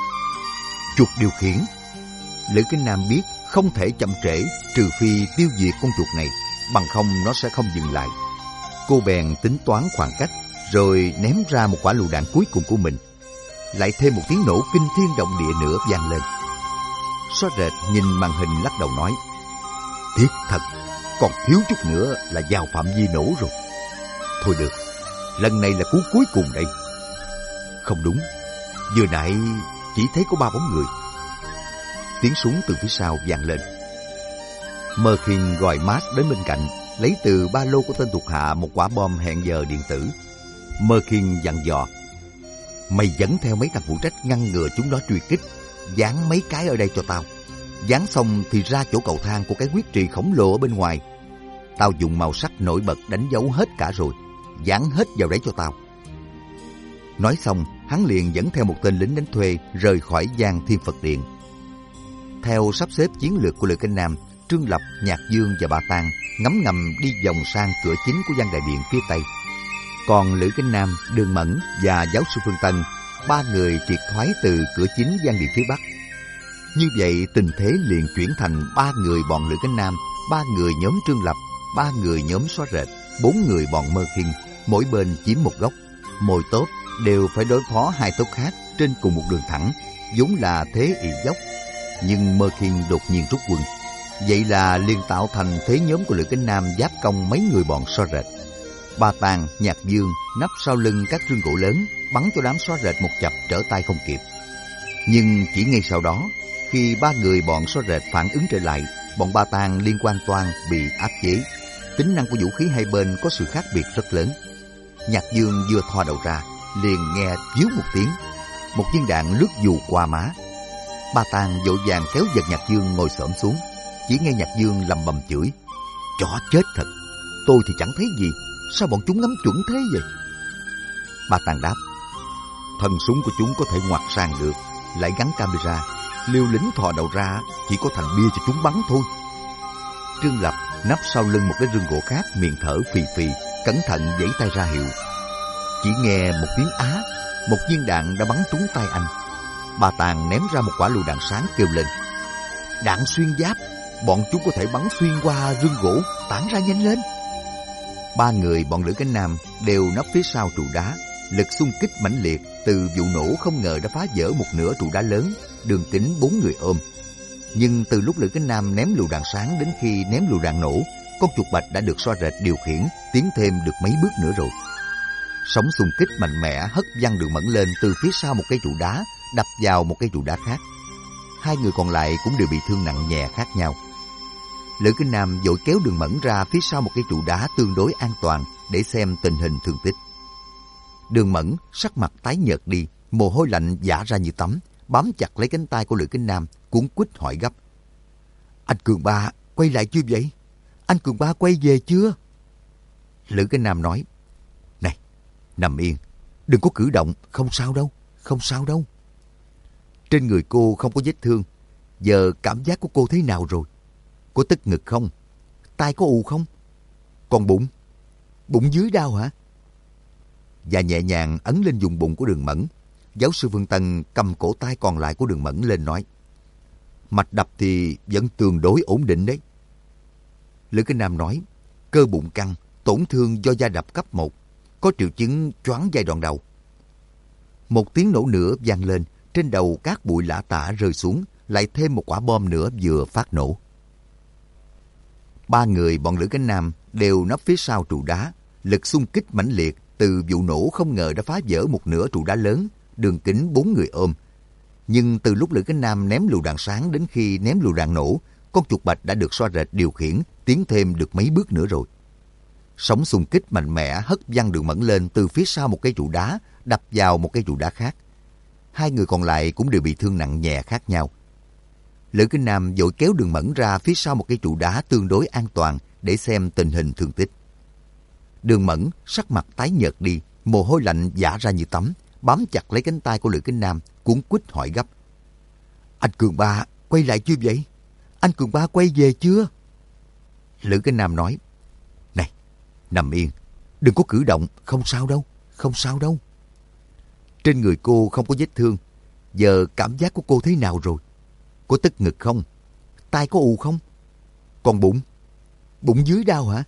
Chuột điều khiển. Lữ Cánh Nam biết không thể chậm trễ trừ phi tiêu diệt con chuột này, bằng không nó sẽ không dừng lại. Cô bèn tính toán khoảng cách, rồi ném ra một quả lựu đạn cuối cùng của mình. Lại thêm một tiếng nổ kinh thiên động địa nữa vang lên. Xóa rệt nhìn màn hình lắc đầu nói. Tiếc thật, còn thiếu chút nữa là vào phạm vi nổ rồi. Thôi được, lần này là cú cuối cùng đây. Không đúng, vừa nãy chỉ thấy có ba bóng người. Tiếng súng từ phía sau vang lên. Mơ Khiên gọi Max đến bên cạnh, lấy từ ba lô của tên thuộc hạ một quả bom hẹn giờ điện tử. Mơ Khiên dặn dò. Mày dẫn theo mấy thằng phụ trách ngăn ngừa chúng nó truy kích, dán mấy cái ở đây cho tao. Dán xong thì ra chỗ cầu thang của cái huyết trì khổng lồ ở bên ngoài. Tao dùng màu sắc nổi bật đánh dấu hết cả rồi, dán hết vào đấy cho tao. Nói xong, hắn liền dẫn theo một tên lính đánh thuê rời khỏi Giang Thiên Phật Điện. Theo sắp xếp chiến lược của Lữ Cánh Nam, Trương Lập, Nhạc Dương và Ba Tang ngấm ngầm đi vòng sang cửa chính của Giang Đại Điện phía tây. Còn Lữ Cánh Nam, Đường Mẫn và giáo sư Phương Tân, ba người triệt thoái từ cửa chính Giang Điện phía bắc. Như vậy tình thế liền chuyển thành ba người bọn Lữ Cánh Nam, ba người nhóm Trương Lập, ba người nhóm Xóa Rệt, bốn người bọn Mơ Khiên, mỗi bên chiếm một góc. Mỗi tốt đều phải đối phó hai tốt khác trên cùng một đường thẳng, vốn là thế ị dốc. Nhưng Mơ Khiên đột nhiên rút quân, vậy là liền tạo thành thế nhóm của Lữ Cánh Nam giáp công mấy người bọn Xóa Rệt. Ba Tang, Nhạc Dương nấp sau lưng các rương gỗ lớn, bắn cho đám Xóa Rệt một chập trở tay không kịp. Nhưng chỉ ngay sau đó, khi ba người bọn Xóa Rệt phản ứng trở lại, bọn Ba Tang liên quan toan bị áp chế. Tính năng của vũ khí hai bên có sự khác biệt rất lớn. Nhạc Dương vừa thò đầu ra, liền nghe díu một tiếng, một viên đạn lướt dù qua má. Ba Tang vội vàng kéo giật Nhạc Dương ngồi xổm xuống, chỉ nghe Nhạc Dương lầm bầm chửi. Chó chết thật, tôi thì chẳng thấy gì, sao bọn chúng ngắm chuẩn thế vậy? Ba Tang đáp. Thân súng của chúng có thể ngoặt sang được, lại gắn camera, liều lĩnh thò đầu ra chỉ có thành bia cho chúng bắn thôi. Trương Lập nấp sau lưng một cái rương gỗ khác, miệng thở phì phì, cẩn thận giãy tay ra hiệu. Chỉ nghe một tiếng á, một viên đạn đã bắn trúng tay anh. Ba Tang ném ra một quả lựu đạn sáng kêu lên. Đạn xuyên giáp, bọn chúng có thể bắn xuyên qua rương gỗ, tản ra nhanh lên. Ba người bọn Lữ Cánh Nam đều nấp phía sau trụ đá. Lực xung kích mãnh liệt từ vụ nổ không ngờ đã phá vỡ một nửa trụ đá lớn, đường kính bốn người ôm. Nhưng từ lúc Lữ Cánh Nam ném lựu đạn sáng đến khi ném lựu đạn nổ, con chuột bạch đã được Xóa Rệt điều khiển tiến thêm được mấy bước nữa rồi. Sóng xung kích mạnh mẽ hất văng Đường Mẫn lên từ phía sau một cây trụ đá, đập vào một cây trụ đá khác. Hai người còn lại cũng đều bị thương nặng nhẹ khác nhau. Lữ Cánh Nam vội kéo Đường Mẫn ra phía sau một cây trụ đá tương đối an toàn để xem tình hình thương tích. Đường Mẫn sắc mặt tái nhợt đi, mồ hôi lạnh vã ra như tắm, bám chặt lấy cánh tay của Lữ Cánh Nam, cuống quýt hỏi gấp. Anh Cường Ba quay lại chưa vậy? Anh Cường Ba quay về chưa? Lữ Cái Nam nói, này, nằm yên, đừng có cử động, không sao đâu, không sao đâu. Trên người cô không có vết thương, giờ cảm giác của cô thế nào rồi? Có tức ngực không? Tai có ù không? Còn bụng? Bụng dưới đau hả? Và nhẹ nhàng ấn lên vùng bụng của Đường Mẫn. Giáo sư Vương Tân cầm cổ tay còn lại của Đường Mẫn lên nói, mạch đập thì vẫn tương đối ổn định đấy. Lữ Cái Nam nói, cơ bụng căng, tổn thương do va đập cấp một, có triệu chứng choáng giai đoạn đầu. Một tiếng nổ nữa vang lên, trên đầu cát bụi lả tả rơi xuống, lại thêm một quả bom nữa vừa phát nổ. Ba người bọn Lữ Cái Nam đều nấp phía sau trụ đá, lực xung kích mãnh liệt từ vụ nổ không ngờ đã phá vỡ một nửa trụ đá lớn, đường kính bốn người ôm. Nhưng từ lúc Lữ Cái Nam ném lựu đạn sáng đến khi ném lựu đạn nổ, con chuột bạch đã được xoa rệt điều khiển, tiến thêm được mấy bước nữa rồi. Sóng xung kích mạnh mẽ hất văng Đường Mẫn lên từ phía sau một cây trụ đá, đập vào một cây trụ đá khác. Hai người còn lại cũng đều bị thương nặng nhẹ khác nhau. Lữ Cái Nam vội kéo Đường Mẫn ra phía sau một cây trụ đá tương đối an toàn để xem tình hình thương tích. Đường Mẫn sắc mặt tái nhợt đi, mồ hôi lạnh vã ra như tắm, bám chặt lấy cánh tay của Lữ Cái Nam, cuống quýt hỏi gấp. Anh Cường Ba quay lại chưa vậy? Anh Cường Ba quay về chưa? Lữ Cái Nam nói, này, nằm yên, đừng có cử động, không sao đâu, không sao đâu. Trên người cô không có vết thương, giờ cảm giác của cô thế nào rồi? Có tức ngực không? Tai có ù không? Còn bụng? Bụng dưới đau hả?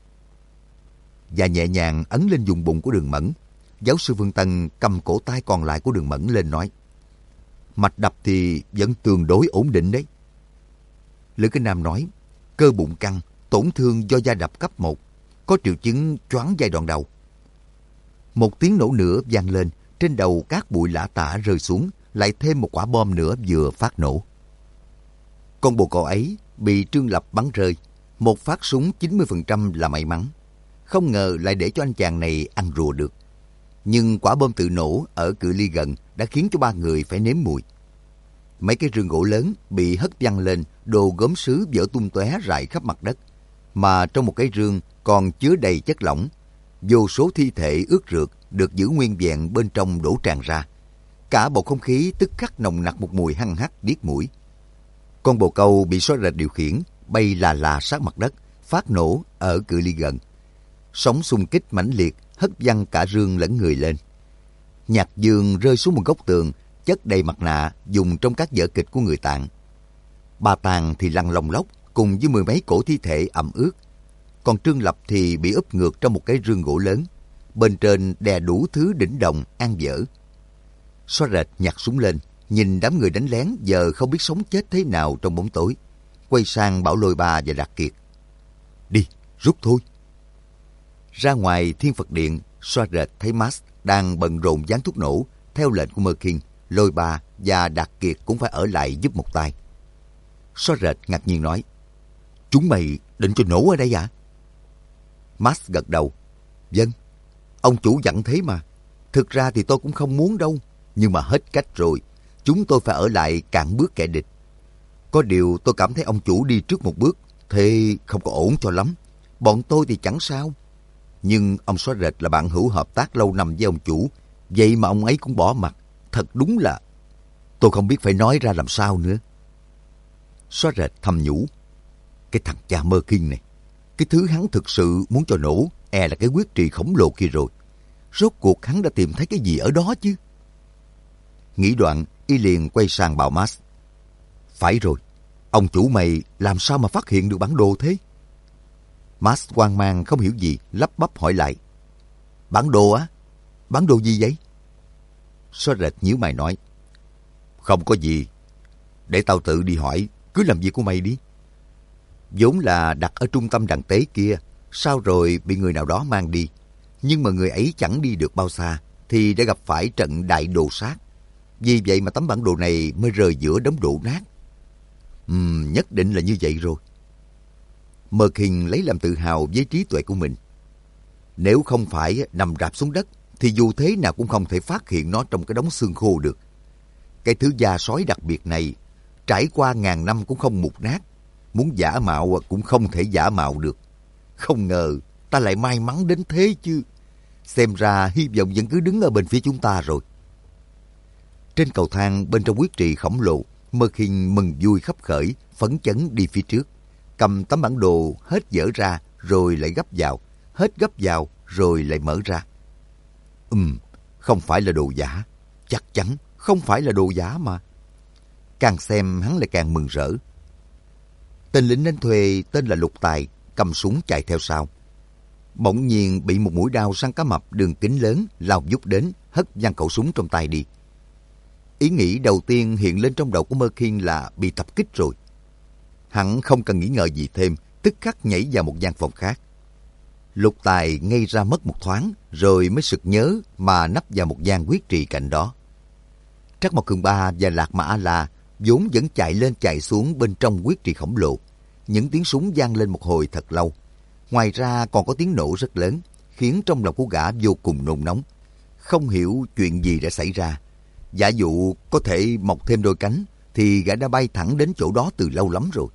Và nhẹ nhàng ấn lên vùng bụng của Đường Mẫn. Giáo sư Vương Tân cầm cổ tay còn lại của Đường Mẫn lên nói, mạch đập thì vẫn tương đối ổn định đấy. Lữ Cái Nam nói, cơ bụng căng, tổn thương do va đập cấp một, có triệu chứng choáng giai đoạn đầu. Một tiếng nổ nữa vang lên, trên đầu cát bụi lả tả rơi xuống, lại thêm một quả bom nữa vừa phát nổ. Con bồ cò ấy bị Trương Lập bắn rơi, một phát súng chín mươi phần trăm là may mắn. Không ngờ lại để cho anh chàng này ăn rùa được. Nhưng quả bom tự nổ ở cự ly gần đã khiến cho ba người phải nếm mùi. Mấy cái rương gỗ lớn bị hất văng lên, đồ gốm sứ vỡ tung tóe rải khắp mặt đất. Mà trong một cái rương còn chứa đầy chất lỏng. Vô số thi thể ướt rượt được giữ nguyên vẹn bên trong đổ tràn ra. Cả bầu không khí tức khắc nồng nặc một mùi hăng hắc điếc mũi. Con bồ câu bị xoa rệt điều khiển, bay là là sát mặt đất, phát nổ ở cự ly gần. Sóng xung kích mãnh liệt hất văng cả rương lẫn người lên. Nhạc Dương rơi xuống một góc tường, chất đầy mặt nạ dùng trong các vở kịch của người Tạng. Bà Tàng thì lăn lông lốc cùng với mười mấy cổ thi thể ẩm ướt. Còn Trương Lập thì bị úp ngược trong một cái rương gỗ lớn, bên trên đè đủ thứ đỉnh đồng ăn dở. Xoa rệt nhặt súng lên, nhìn đám người đánh lén giờ không biết sống chết thế nào trong bóng tối. Quay sang bảo Lôi Ba và Đạt Kiệt, đi, rút thôi. Ra ngoài Thiên Phật Điện, Xoa rệt thấy Max đang bận rộn dán thuốc nổ. Theo lệnh của Mơ Kinh, Lôi Ba và Đạt Kiệt cũng phải ở lại giúp một tay. Xoa rệt ngạc nhiên nói, chúng mày định cho nổ ở đây à? Max gật đầu, vâng, ông chủ dặn thế mà. Thực ra thì tôi cũng không muốn đâu, nhưng mà hết cách rồi. Chúng tôi phải ở lại cản bước kẻ địch. Có điều tôi cảm thấy ông chủ đi trước một bước, thế không có ổn cho lắm. Bọn tôi thì chẳng sao. Nhưng ông Xóa Rệt là bạn hữu hợp tác lâu năm với ông chủ, vậy mà ông ấy cũng bỏ mặt. Thật đúng là tôi không biết phải nói ra làm sao nữa. Xóa Rệt thầm nhủ, cái thằng cha Mơ Kinh này, cái thứ hắn thực sự muốn cho nổ e là cái quyết trì khổng lồ kia rồi. Rốt cuộc hắn đã tìm thấy cái gì ở đó chứ? Nghĩ đoạn, y liền quay sang bảo Max, phải rồi, ông chủ mày làm sao mà phát hiện được bản đồ thế? Max hoang mang không hiểu gì, lắp bắp hỏi lại, bản đồ á? Bản đồ gì vậy? Xóa Rệt nhíu mày nói, không có gì, để tao tự đi hỏi, cứ làm việc của mày đi. Vốn là đặt ở trung tâm đàn tế kia, sau rồi bị người nào đó mang đi. Nhưng mà người ấy chẳng đi được bao xa, thì đã gặp phải trận đại đồ sát. Vì vậy mà tấm bản đồ này mới rơi giữa đống đổ nát. Ừm, nhất định là như vậy rồi. Mơ Kinh lấy làm tự hào với trí tuệ của mình. Nếu không phải nằm rạp xuống đất, thì dù thế nào cũng không thể phát hiện nó trong cái đống xương khô được. Cái thứ da sói đặc biệt này, trải qua ngàn năm cũng không mục nát. Muốn giả mạo cũng không thể giả mạo được. Không ngờ, ta lại may mắn đến thế chứ. Xem ra hy vọng vẫn cứ đứng ở bên phía chúng ta rồi. Trên cầu thang bên trong huyết trì khổng lồ, Mơ Khiên mừng vui khắp khởi, phấn chấn đi phía trước. Cầm tấm bản đồ hết dở ra rồi lại gấp vào, hết gấp vào rồi lại mở ra. Ừm, không phải là đồ giả. Chắc chắn không phải là đồ giả mà. Càng xem hắn lại càng mừng rỡ. Tên lính đánh thuê tên là Lục Tài cầm súng chạy theo sau. Bỗng nhiên bị một mũi đao săn cá mập đường kính lớn lao vút đến, hất văng khẩu súng trong tay đi. Ý nghĩ đầu tiên hiện lên trong đầu của Mơ Khiên là bị tập kích rồi. Hắn không cần nghĩ ngợi gì thêm, tức khắc nhảy vào một gian phòng khác. Lục Tài ngây ra mất một thoáng, rồi mới sực nhớ mà nấp vào một gian huyết trì cạnh đó. Trắc Mộc Cường Ba và Lạc Mà A-la vốn vẫn chạy lên chạy xuống bên trong huyết trì khổng lồ. Những tiếng súng vang lên một hồi thật lâu. Ngoài ra còn có tiếng nổ rất lớn, khiến trong lòng của gã vô cùng nôn nóng. Không hiểu chuyện gì đã xảy ra. Giả dụ có thể mọc thêm đôi cánh, thì gã đã bay thẳng đến chỗ đó từ lâu lắm rồi.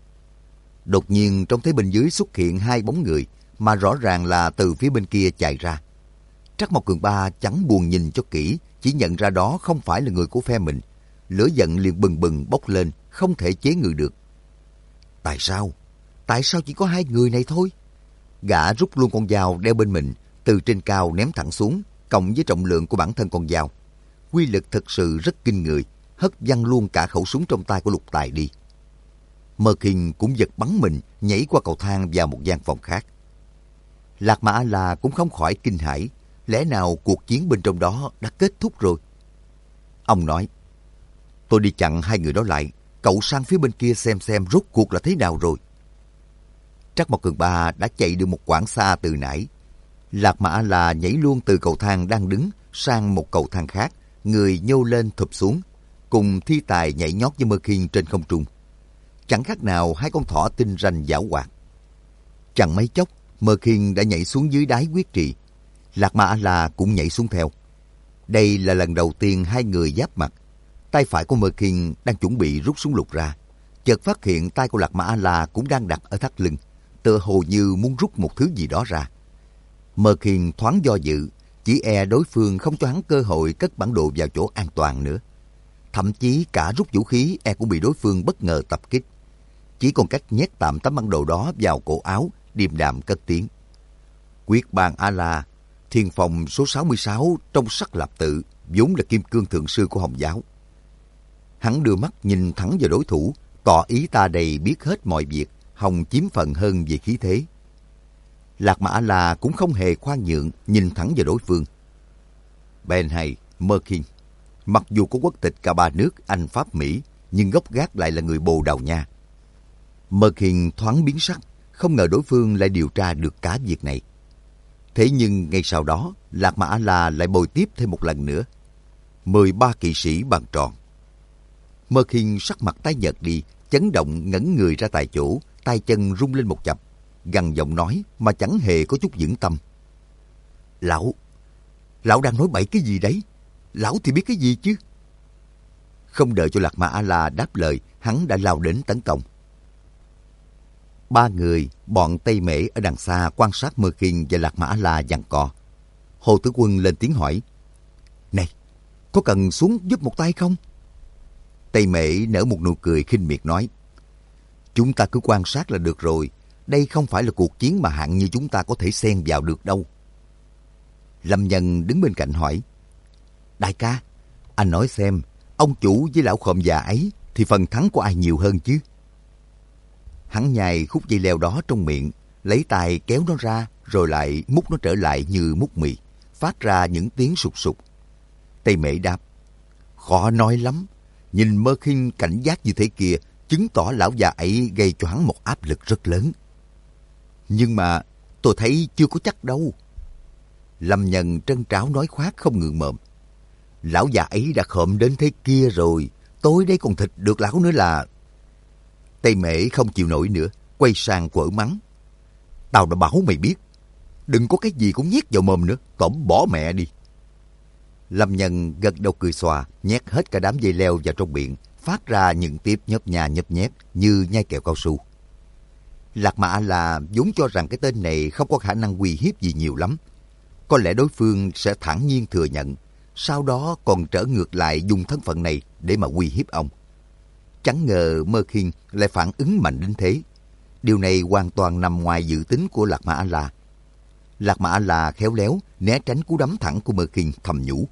Đột nhiên trông thấy bên dưới xuất hiện hai bóng người, mà rõ ràng là từ phía bên kia chạy ra. Trắc Mộc Cường Ba chẳng buồn nhìn cho kỹ, chỉ nhận ra đó không phải là người của phe mình. Lửa giận liền bừng bừng bốc lên, không thể chế ngự được. Tại sao? Tại sao chỉ có hai người này thôi? Gã rút luôn con dao đeo bên mình, từ trên cao ném thẳng xuống, cộng với trọng lượng của bản thân con dao. Quy lực thực sự rất kinh người, hất văng luôn cả khẩu súng trong tay của Lục Tài đi. Mơ Khiên cũng giật bắn mình, nhảy qua cầu thang vào một gian phòng khác. Lạc Mà A-la cũng không khỏi kinh hãi, lẽ nào cuộc chiến bên trong đó đã kết thúc rồi? Ông nói, tôi đi chặn hai người đó lại, cậu sang phía bên kia xem xem rốt cuộc là thế nào rồi. Trắc Mộc Cường Ba đã chạy được một quãng xa từ nãy. Lạc Mà A-la nhảy luôn từ cầu thang đang đứng sang một cầu thang khác, người nhô lên thụp xuống, cùng thi tài nhảy nhót với Mơ Khiên trên không trung. Chẳng khác nào hai con thỏ tinh ranh giảo hoạt. Chẳng mấy chốc, Mơ Khiên đã nhảy xuống dưới đáy huyết trì. Lạc Mà A-la cũng nhảy xuống theo. Đây là lần đầu tiên hai người giáp mặt. Tay phải của Mơ Khiên đang chuẩn bị rút súng lục ra, chợt phát hiện tay của Lạc Mà A-la cũng đang đặt ở thắt lưng, tựa hồ như muốn rút một thứ gì đó ra. Mơ Khiên thoáng do dự, chỉ e đối phương không cho hắn cơ hội cất bản đồ vào chỗ an toàn nữa. Thậm chí cả rút vũ khí e cũng bị đối phương bất ngờ tập kích. Chỉ còn cách nhét tạm tấm bản đồ đó vào cổ áo, điềm đạm cất tiếng. Quyết Bàn A-la, thiên phòng số sáu mươi sáu trong Sắc Lạp Tự, vốn là kim cương thượng sư của Hồng giáo. Hắn đưa mắt nhìn thẳng vào đối thủ, tỏ ý ta đây biết hết mọi việc, Hồng chiếm phần hơn về khí thế. Lạc Mà A-la cũng không hề khoan nhượng, nhìn thẳng vào đối phương. Ben hay, Mơ Khiên, mặc dù có quốc tịch cả ba nước Anh, Pháp, Mỹ, nhưng gốc gác lại là người Bồ Đào Nha. Mơ Khiên thoáng biến sắc, không ngờ đối phương lại điều tra được cả việc này. Thế nhưng ngay sau đó, Lạc Mà A-la lại bồi tiếp thêm một lần nữa. mười ba kỵ sĩ bằng tròn. Mơ Khiên sắc mặt tái nhợt đi, chấn động ngẩn người ra tại chỗ, tay chân rung lên một chập, gằn giọng nói mà chẳng hề có chút vững tâm. Lão, lão đang nói bậy cái gì đấy? Lão thì biết cái gì chứ? Không đợi cho Lạc Mà A-la đáp lời, hắn đã lao đến tấn công. Ba người, bọn Tây Mễ ở đằng xa quan sát Mơ Khiên và Lạc Mà A-la giằng co. Hồ Tử Quân lên tiếng hỏi, này, có cần xuống giúp một tay không? Tây Mễ nở một nụ cười khinh miệt nói, chúng ta cứ quan sát là được rồi, đây không phải là cuộc chiến mà hạng như chúng ta có thể xen vào được đâu. Lâm Nhân đứng bên cạnh hỏi, đại ca, anh nói xem, ông chủ với lão khòm già ấy thì phần thắng của ai nhiều hơn chứ? Hắn nhai khúc dây leo đó trong miệng, lấy tay kéo nó ra, rồi lại múc nó trở lại như múc mì, phát ra những tiếng sụt sụt. Tây Mễ đáp, khó nói lắm, nhìn Mơ Khiên cảnh giác như thế kia, chứng tỏ lão già ấy gây cho hắn một áp lực rất lớn. Nhưng mà tôi thấy chưa có chắc đâu. Lâm Nhân trân tráo nói khoác không ngượng mồm. Lão già ấy đã khộm đến thế kia rồi, tối đây còn thịt được lão nữa là... Tây Mễ không chịu nổi nữa, quay sang quở mắng. Tao đã bảo mày biết, đừng có cái gì cũng nhét vào mồm nữa, tổm bỏ mẹ đi. Lâm Nhân gật đầu cười xòa, nhét hết cả đám dây leo vào trong miệng, phát ra những tiếng nhấp nha nhấp nhét như nhai kẹo cao su. Lạc Mà A-la vốn cho rằng cái tên này không có khả năng uy hiếp gì nhiều lắm. Có lẽ đối phương sẽ thản nhiên thừa nhận, sau đó còn trở ngược lại dùng thân phận này để mà uy hiếp ông. Chẳng ngờ Mơ Khiên lại phản ứng mạnh đến thế. Điều này hoàn toàn nằm ngoài dự tính của Lạc Mà A-la. Lạc Mà A-la khéo léo né tránh cú đấm thẳng của Mơ Khiên, thầm nhủ.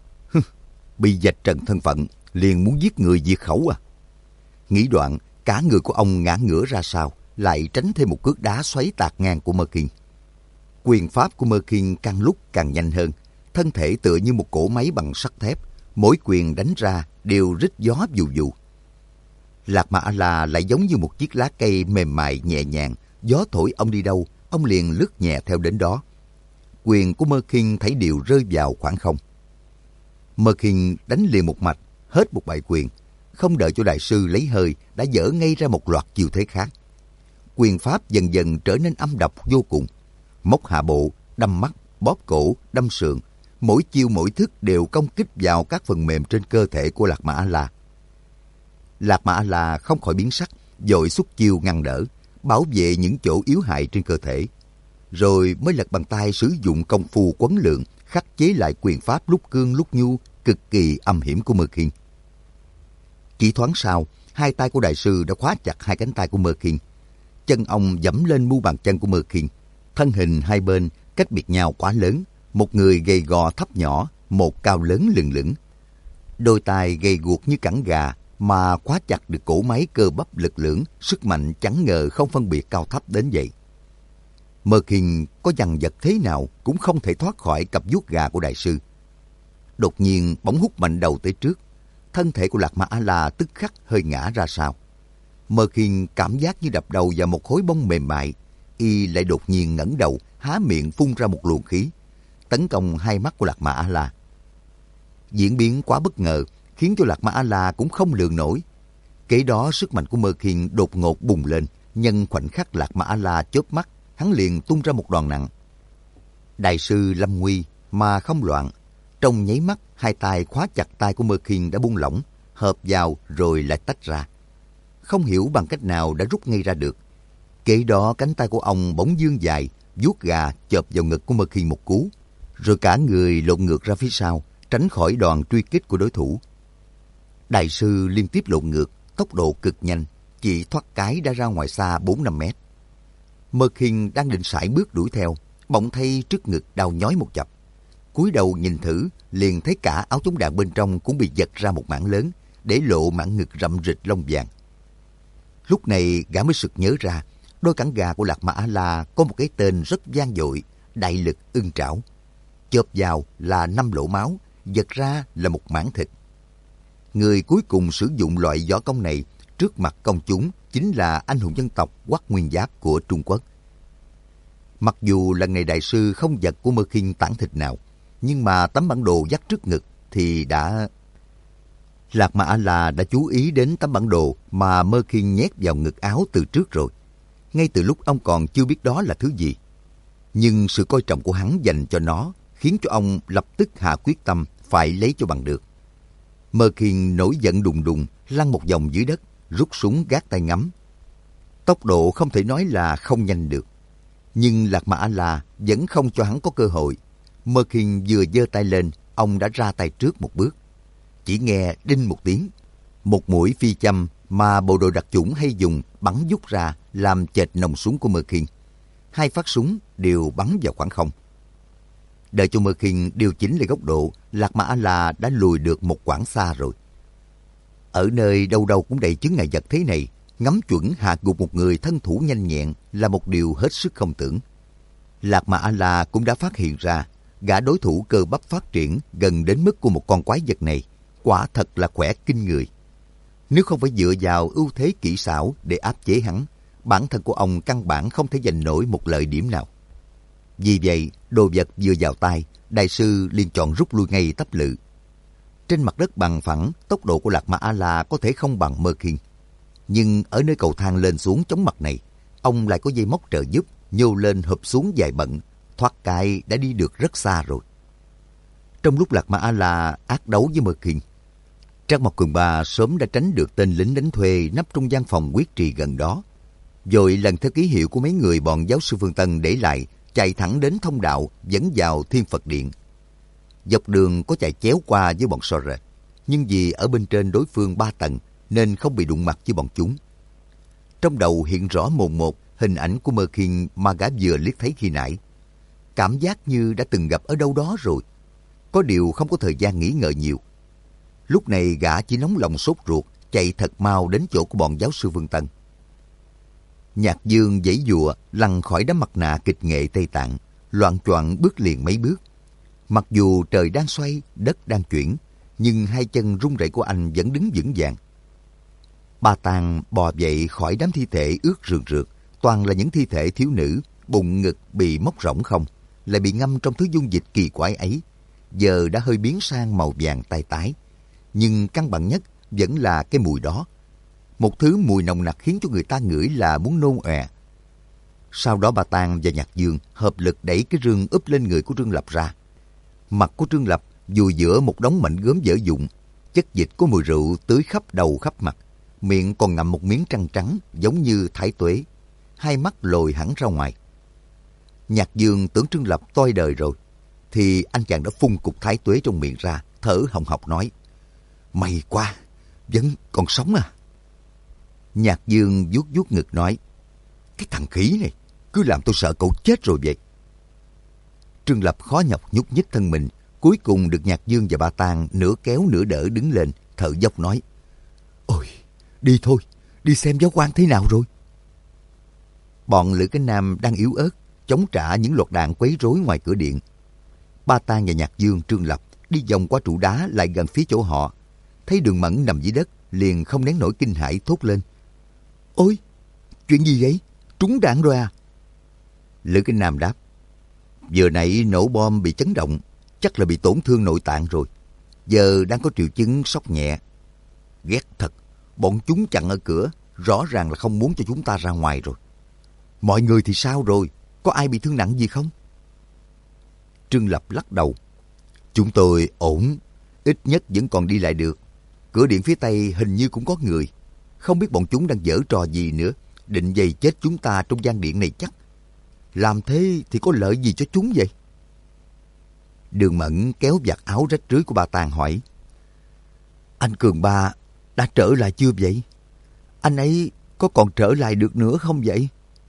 Bị vạch trần thân phận, liền muốn giết người diệt khẩu à? Nghĩ đoạn, cả người của ông ngã ngửa ra sau, lại tránh thêm một cước đá xoáy tạt ngang của Mơ Khiên. Quyền pháp của Mơ Khiên càng lúc càng nhanh hơn, thân thể tựa như một cỗ máy bằng sắt thép, mỗi quyền đánh ra đều rít gió vù vù. Lạc Mà A-la lại giống như một chiếc lá cây mềm mại nhẹ nhàng, gió thổi ông đi đâu, ông liền lướt nhẹ theo đến đó. Quyền của Mơ Khiên thấy đều rơi vào khoảng không. Mơ Khiên đánh liền một mạch, hết một bại quyền, không đợi cho đại sư lấy hơi đã dở ngay ra một loạt chiêu thế khác. Quyền pháp dần dần trở nên âm độc vô cùng. Móc hạ bộ, đâm mắt, bóp cổ, đâm sườn, mỗi chiêu mỗi thức đều công kích vào các phần mềm trên cơ thể của Lạc Mà A-la. Lạc Mà A-la không khỏi biến sắc, vội xuất chiêu ngăn đỡ, bảo vệ những chỗ yếu hại trên cơ thể, rồi mới lật bàn tay sử dụng công phu quấn lượng, khắc chế lại quyền pháp lúc cương lúc nhu cực kỳ âm hiểm của Mơ Khiên. Chỉ thoáng sau, hai tay của đại sư đã khóa chặt hai cánh tay của Mơ Khiên. Chân ông giẫm lên mu bàn chân của Mơ Khiên. Thân hình hai bên cách biệt nhau quá lớn, một người gầy gò thấp nhỏ, một cao lớn lừng lững. Đôi tay gầy guộc như cẳng gà mà khóa chặt được cổ máy cơ bắp lực lưỡng, sức mạnh chẳng ngờ không phân biệt cao thấp đến vậy. Mơ Khiên có dằn vặt thế nào cũng không thể thoát khỏi cặp vuốt gà của đại sư. Đột nhiên bỗng hút mạnh đầu tới trước, thân thể của Lạc Mà A-la tức khắc hơi ngã ra sau. Mơ Khiên cảm giác như đập đầu vào một khối bông mềm mại, y lại đột nhiên ngẩng đầu, há miệng phun ra một luồng khí, tấn công hai mắt của Lạc Mà A-la. Diễn biến quá bất ngờ, khiến cho Lạc Mà A-la cũng không lường nổi. Kế đó sức mạnh của Mơ Khiên đột ngột bùng lên, nhân khoảnh khắc Lạc Mà A-la chớp mắt, hắn liền tung ra một đòn nặng. Đại sư lâm nguy mà không loạn, trong nháy mắt hai tay khóa chặt tay của Mơ Khiên đã buông lỏng, hợp vào rồi lại tách ra. Không hiểu bằng cách nào đã rút ngay ra được. Kế đó cánh tay của ông bỗng vươn dài, vuốt gà chộp vào ngực của Mơ Khiên một cú, rồi cả người lộn ngược ra phía sau, tránh khỏi đòn truy kích của đối thủ. Đại sư liên tiếp lộn ngược, tốc độ cực nhanh, chỉ thoát cái đã ra ngoài xa bốn năm mét. Mơ Khiên đang định sải bước đuổi theo, bỗng thấy trước ngực đau nhói một chập. Cúi đầu nhìn thử, liền thấy cả áo chống đạn bên trong cũng bị giật ra một mảng lớn, để lộ mảng ngực rậm rịch lông vàng. Lúc này gã mới sực nhớ ra, đôi cẳng gà của Lạc Mà A-la có một cái tên rất vang dội, đại lực ưng trảo. Chộp vào là năm lỗ máu, giật ra là một mảng thịt. Người cuối cùng sử dụng loại võ công này trước mặt công chúng chính là anh hùng dân tộc Hoắc Nguyên Giáp của Trung Quốc. Mặc dù lần này đại sư không giật của Mơ Khiên tảng thịt nào, nhưng mà tấm bản đồ dắt trước ngực thì đã... Lạc Mà A-la đã chú ý đến tấm bản đồ mà Mơ Khiên nhét vào ngực áo từ trước rồi, ngay từ lúc ông còn chưa biết đó là thứ gì. Nhưng sự coi trọng của hắn dành cho nó khiến cho ông lập tức hạ quyết tâm phải lấy cho bằng được. Mơ Khiên nổi giận đùng đùng lăn một vòng dưới đất, rút súng gác tay ngắm. Tốc độ không thể nói là không nhanh được, nhưng Lạc Mà A-la vẫn không cho hắn có cơ hội. Mơ Khiên vừa giơ tay lên, ông đã ra tay trước một bước. Chỉ nghe đinh một tiếng, một mũi phi châm mà bộ đội đặc chủng hay dùng bắn vút ra làm chệch nòng súng của Mơ Khiên. Hai phát súng đều bắn vào khoảng không. Đợi cho Mơ Khiên điều chỉnh lại góc độ, Lạc Mà A-la đã lùi được một quãng xa rồi. Ở nơi đâu đâu cũng đầy chướng ngại vật thế này, ngắm chuẩn hạ gục một người thân thủ nhanh nhẹn là một điều hết sức không tưởng. Lạc Mà A-la cũng đã phát hiện ra, gã đối thủ cơ bắp phát triển gần đến mức của một con quái vật này, quả thật là khỏe kinh người. Nếu không phải dựa vào ưu thế kỹ xảo để áp chế hắn, bản thân của ông căn bản không thể giành nổi một lợi điểm nào. Vì vậy, đồ vật vừa vào tay, đại sư liền chọn rút lui ngay tấp lự. Trên mặt đất bằng phẳng, tốc độ của Lạc Mà A-la có thể không bằng Mơ Khiên. Nhưng ở nơi cầu thang lên xuống chóng mặt này, ông lại có dây móc trợ giúp, nhô lên hụp xuống dài bận, thoát cái đã đi được rất xa rồi. Trong lúc Lạc Mà A-la ác đấu với Mơ Khiên, Trác Mộc Cường Ba sớm đã tránh được tên lính đánh thuê nấp trong gian phòng quyết trì gần đó. rồi lần theo ký hiệu của mấy người bọn giáo sư Phương Tân để lại, chạy thẳng đến thông đạo dẫn vào Thiên Phật Điện. Dọc đường có chạy chéo qua với bọn so rệt, nhưng vì ở bên trên đối phương ba tầng nên không bị đụng mặt với bọn chúng. Trong đầu hiện rõ mồn một hình ảnh của Mơ Khiên mà gã vừa liếc thấy khi nãy. Cảm giác như đã từng gặp ở đâu đó rồi. Có điều không có thời gian nghĩ ngợi nhiều. Lúc này gã chỉ nóng lòng sốt ruột, chạy thật mau đến chỗ của bọn giáo sư Vương Tân. Nhạc Dương giãy giụa lăn khỏi đám mặt nạ kịch nghệ Tây Tạng, loạng choạng bước liền mấy bước. Mặc dù trời đang xoay, đất đang chuyển, nhưng hai chân run rẩy của anh vẫn đứng vững vàng. Ba Tàng bò dậy khỏi đám thi thể ướt rườn rượt, toàn là những thi thể thiếu nữ, bụng ngực bị móc rỗng không, lại bị ngâm trong thứ dung dịch kỳ quái ấy, giờ đã hơi biến sang màu vàng tai tái. Nhưng căn bản nhất vẫn là cái mùi đó. Một thứ mùi nồng nặc khiến cho người ta ngửi là muốn nôn ọe. Sau đó Ba Tàng và Nhạc Dương hợp lực đẩy cái rương úp lên người của Trương Lập ra. Mặt của Trương Lập vùi giữa một đống mảnh gốm dở dụng, chất dịch có mùi rượu tưới khắp đầu khắp mặt, miệng còn ngậm một miếng trăng trắng giống như thái tuế, hai mắt lồi hẳn ra ngoài. Nhạc Dương tưởng Trương Lập toi đời rồi, thì anh chàng đã phun cục thái tuế trong miệng ra, thở hồng hộc nói: "May quá, vẫn còn sống à." Nhạc Dương vuốt vuốt ngực nói: "Cái thằng khỉ này cứ làm tôi sợ cậu chết rồi vậy." Trương Lập khó nhọc nhúc nhích thân mình, cuối cùng được Nhạc Dương và Ba Tàng nửa kéo nửa đỡ đứng lên, thở dốc nói: "Ôi, đi thôi, đi xem giáo quan thế nào rồi." Bọn Lữ Cái Nam đang yếu ớt, chống trả những loạt đạn quấy rối ngoài cửa điện. Ba Tàng và Nhạc Dương, Trương Lập đi vòng qua trụ đá lại gần phía chỗ họ, thấy Đường Mẫn nằm dưới đất, liền không nén nổi kinh hãi thốt lên: "Ôi, chuyện gì vậy? Trúng đạn rồi à?" Lữ Cái Nam đáp: "Vừa nãy nổ bom bị chấn động, chắc là bị tổn thương nội tạng rồi. Giờ đang có triệu chứng sốc nhẹ. Ghét thật, bọn chúng chặn ở cửa, rõ ràng là không muốn cho chúng ta ra ngoài rồi. Mọi người thì sao rồi? Có ai bị thương nặng gì không?" Trương Lập lắc đầu: "Chúng tôi ổn, ít nhất vẫn còn đi lại được. Cửa điện phía tây hình như cũng có người. Không biết bọn chúng đang giở trò gì nữa, định giày chết chúng ta trong gian điện này chắc. Làm thế thì có lợi gì cho chúng vậy?" Đường Mẫn kéo vạt áo rách rưới của Ba Tàng hỏi: "Anh Cường Ba đã trở lại chưa vậy? Anh ấy có còn trở lại được nữa không vậy?"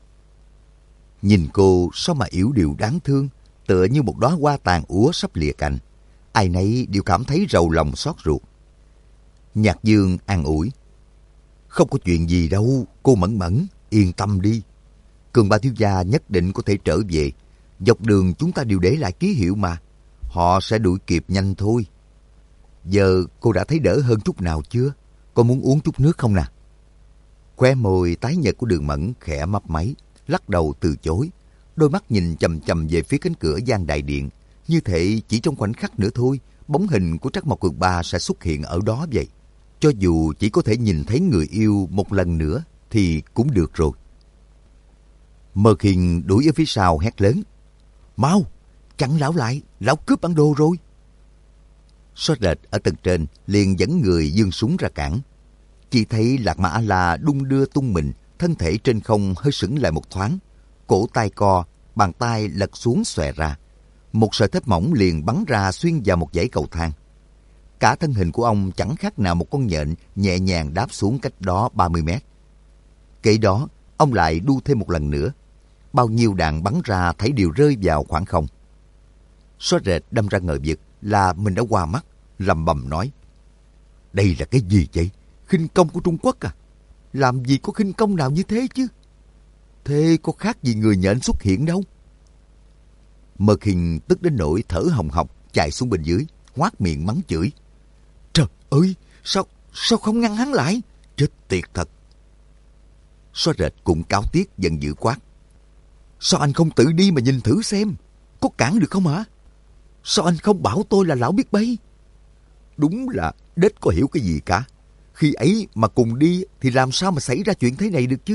Nhìn cô sao mà yểu điệu đáng thương, tựa như một đóa hoa tàn úa sắp lìa cành. Ai nấy đều cảm thấy rầu lòng xót ruột. Nhạc Dương an ủi: "Không có chuyện gì đâu, cô Mẫn Mẫn, yên tâm đi. Cường Ba thiếu gia nhất định có thể trở về. Dọc đường chúng ta đều để lại ký hiệu mà. Họ sẽ đuổi kịp nhanh thôi. Giờ cô đã thấy đỡ hơn chút nào chưa? Có muốn uống chút nước không nè?" Khóe môi tái nhợt của Đường Mẫn khẽ mấp máy, lắc đầu từ chối. Đôi mắt nhìn chằm chằm về phía cánh cửa gian đại điện, như thể chỉ trong khoảnh khắc nữa thôi, bóng hình của Trắc Mộc Cường Ba sẽ xuất hiện ở đó vậy. Cho dù chỉ có thể nhìn thấy người yêu một lần nữa thì cũng được rồi. Mơ Khiên đuổi ở phía sau hét lớn: "Mau, chặn lão lại, lão cướp bản đồ rồi." Xót Rệt ở tầng trên liền dẫn người giương súng ra cản. Chỉ thấy Lạc Ma A-la đung đưa tung mình, thân thể trên không hơi sững lại một thoáng, cổ tay co, bàn tay lật xuống xòe ra. Một sợi thép mỏng liền bắn ra xuyên vào một dãy cầu thang. Cả thân hình của ông chẳng khác nào một con nhện nhẹ nhàng đáp xuống cách đó ba mươi mét. Kể đó, ông lại đu thêm một lần nữa. Bao nhiêu đạn bắn ra thấy đều rơi vào khoảng không. Xót Rệt đâm ra ngờ vực là mình đã qua mắt, lầm bầm nói: "Đây là cái gì vậy? Khinh công của Trung Quốc à? Làm gì có khinh công nào như thế chứ? Thế có khác gì người nhện xuất hiện đâu." Mơ Khiên tức đến nỗi thở hồng hộc chạy xuống bên dưới, hoác miệng mắng chửi: "Trời ơi, sao sao không ngăn hắn lại? Chết tiệt thật!" Xóa Rệt cũng cáo tiếc giận dữ quát: "Sao anh không tự đi mà nhìn thử xem? Có cản được không hả? Sao anh không bảo tôi là lão biết bay? Đúng là đếch có hiểu cái gì cả. Khi ấy mà cùng đi thì làm sao mà xảy ra chuyện thế này được chứ?"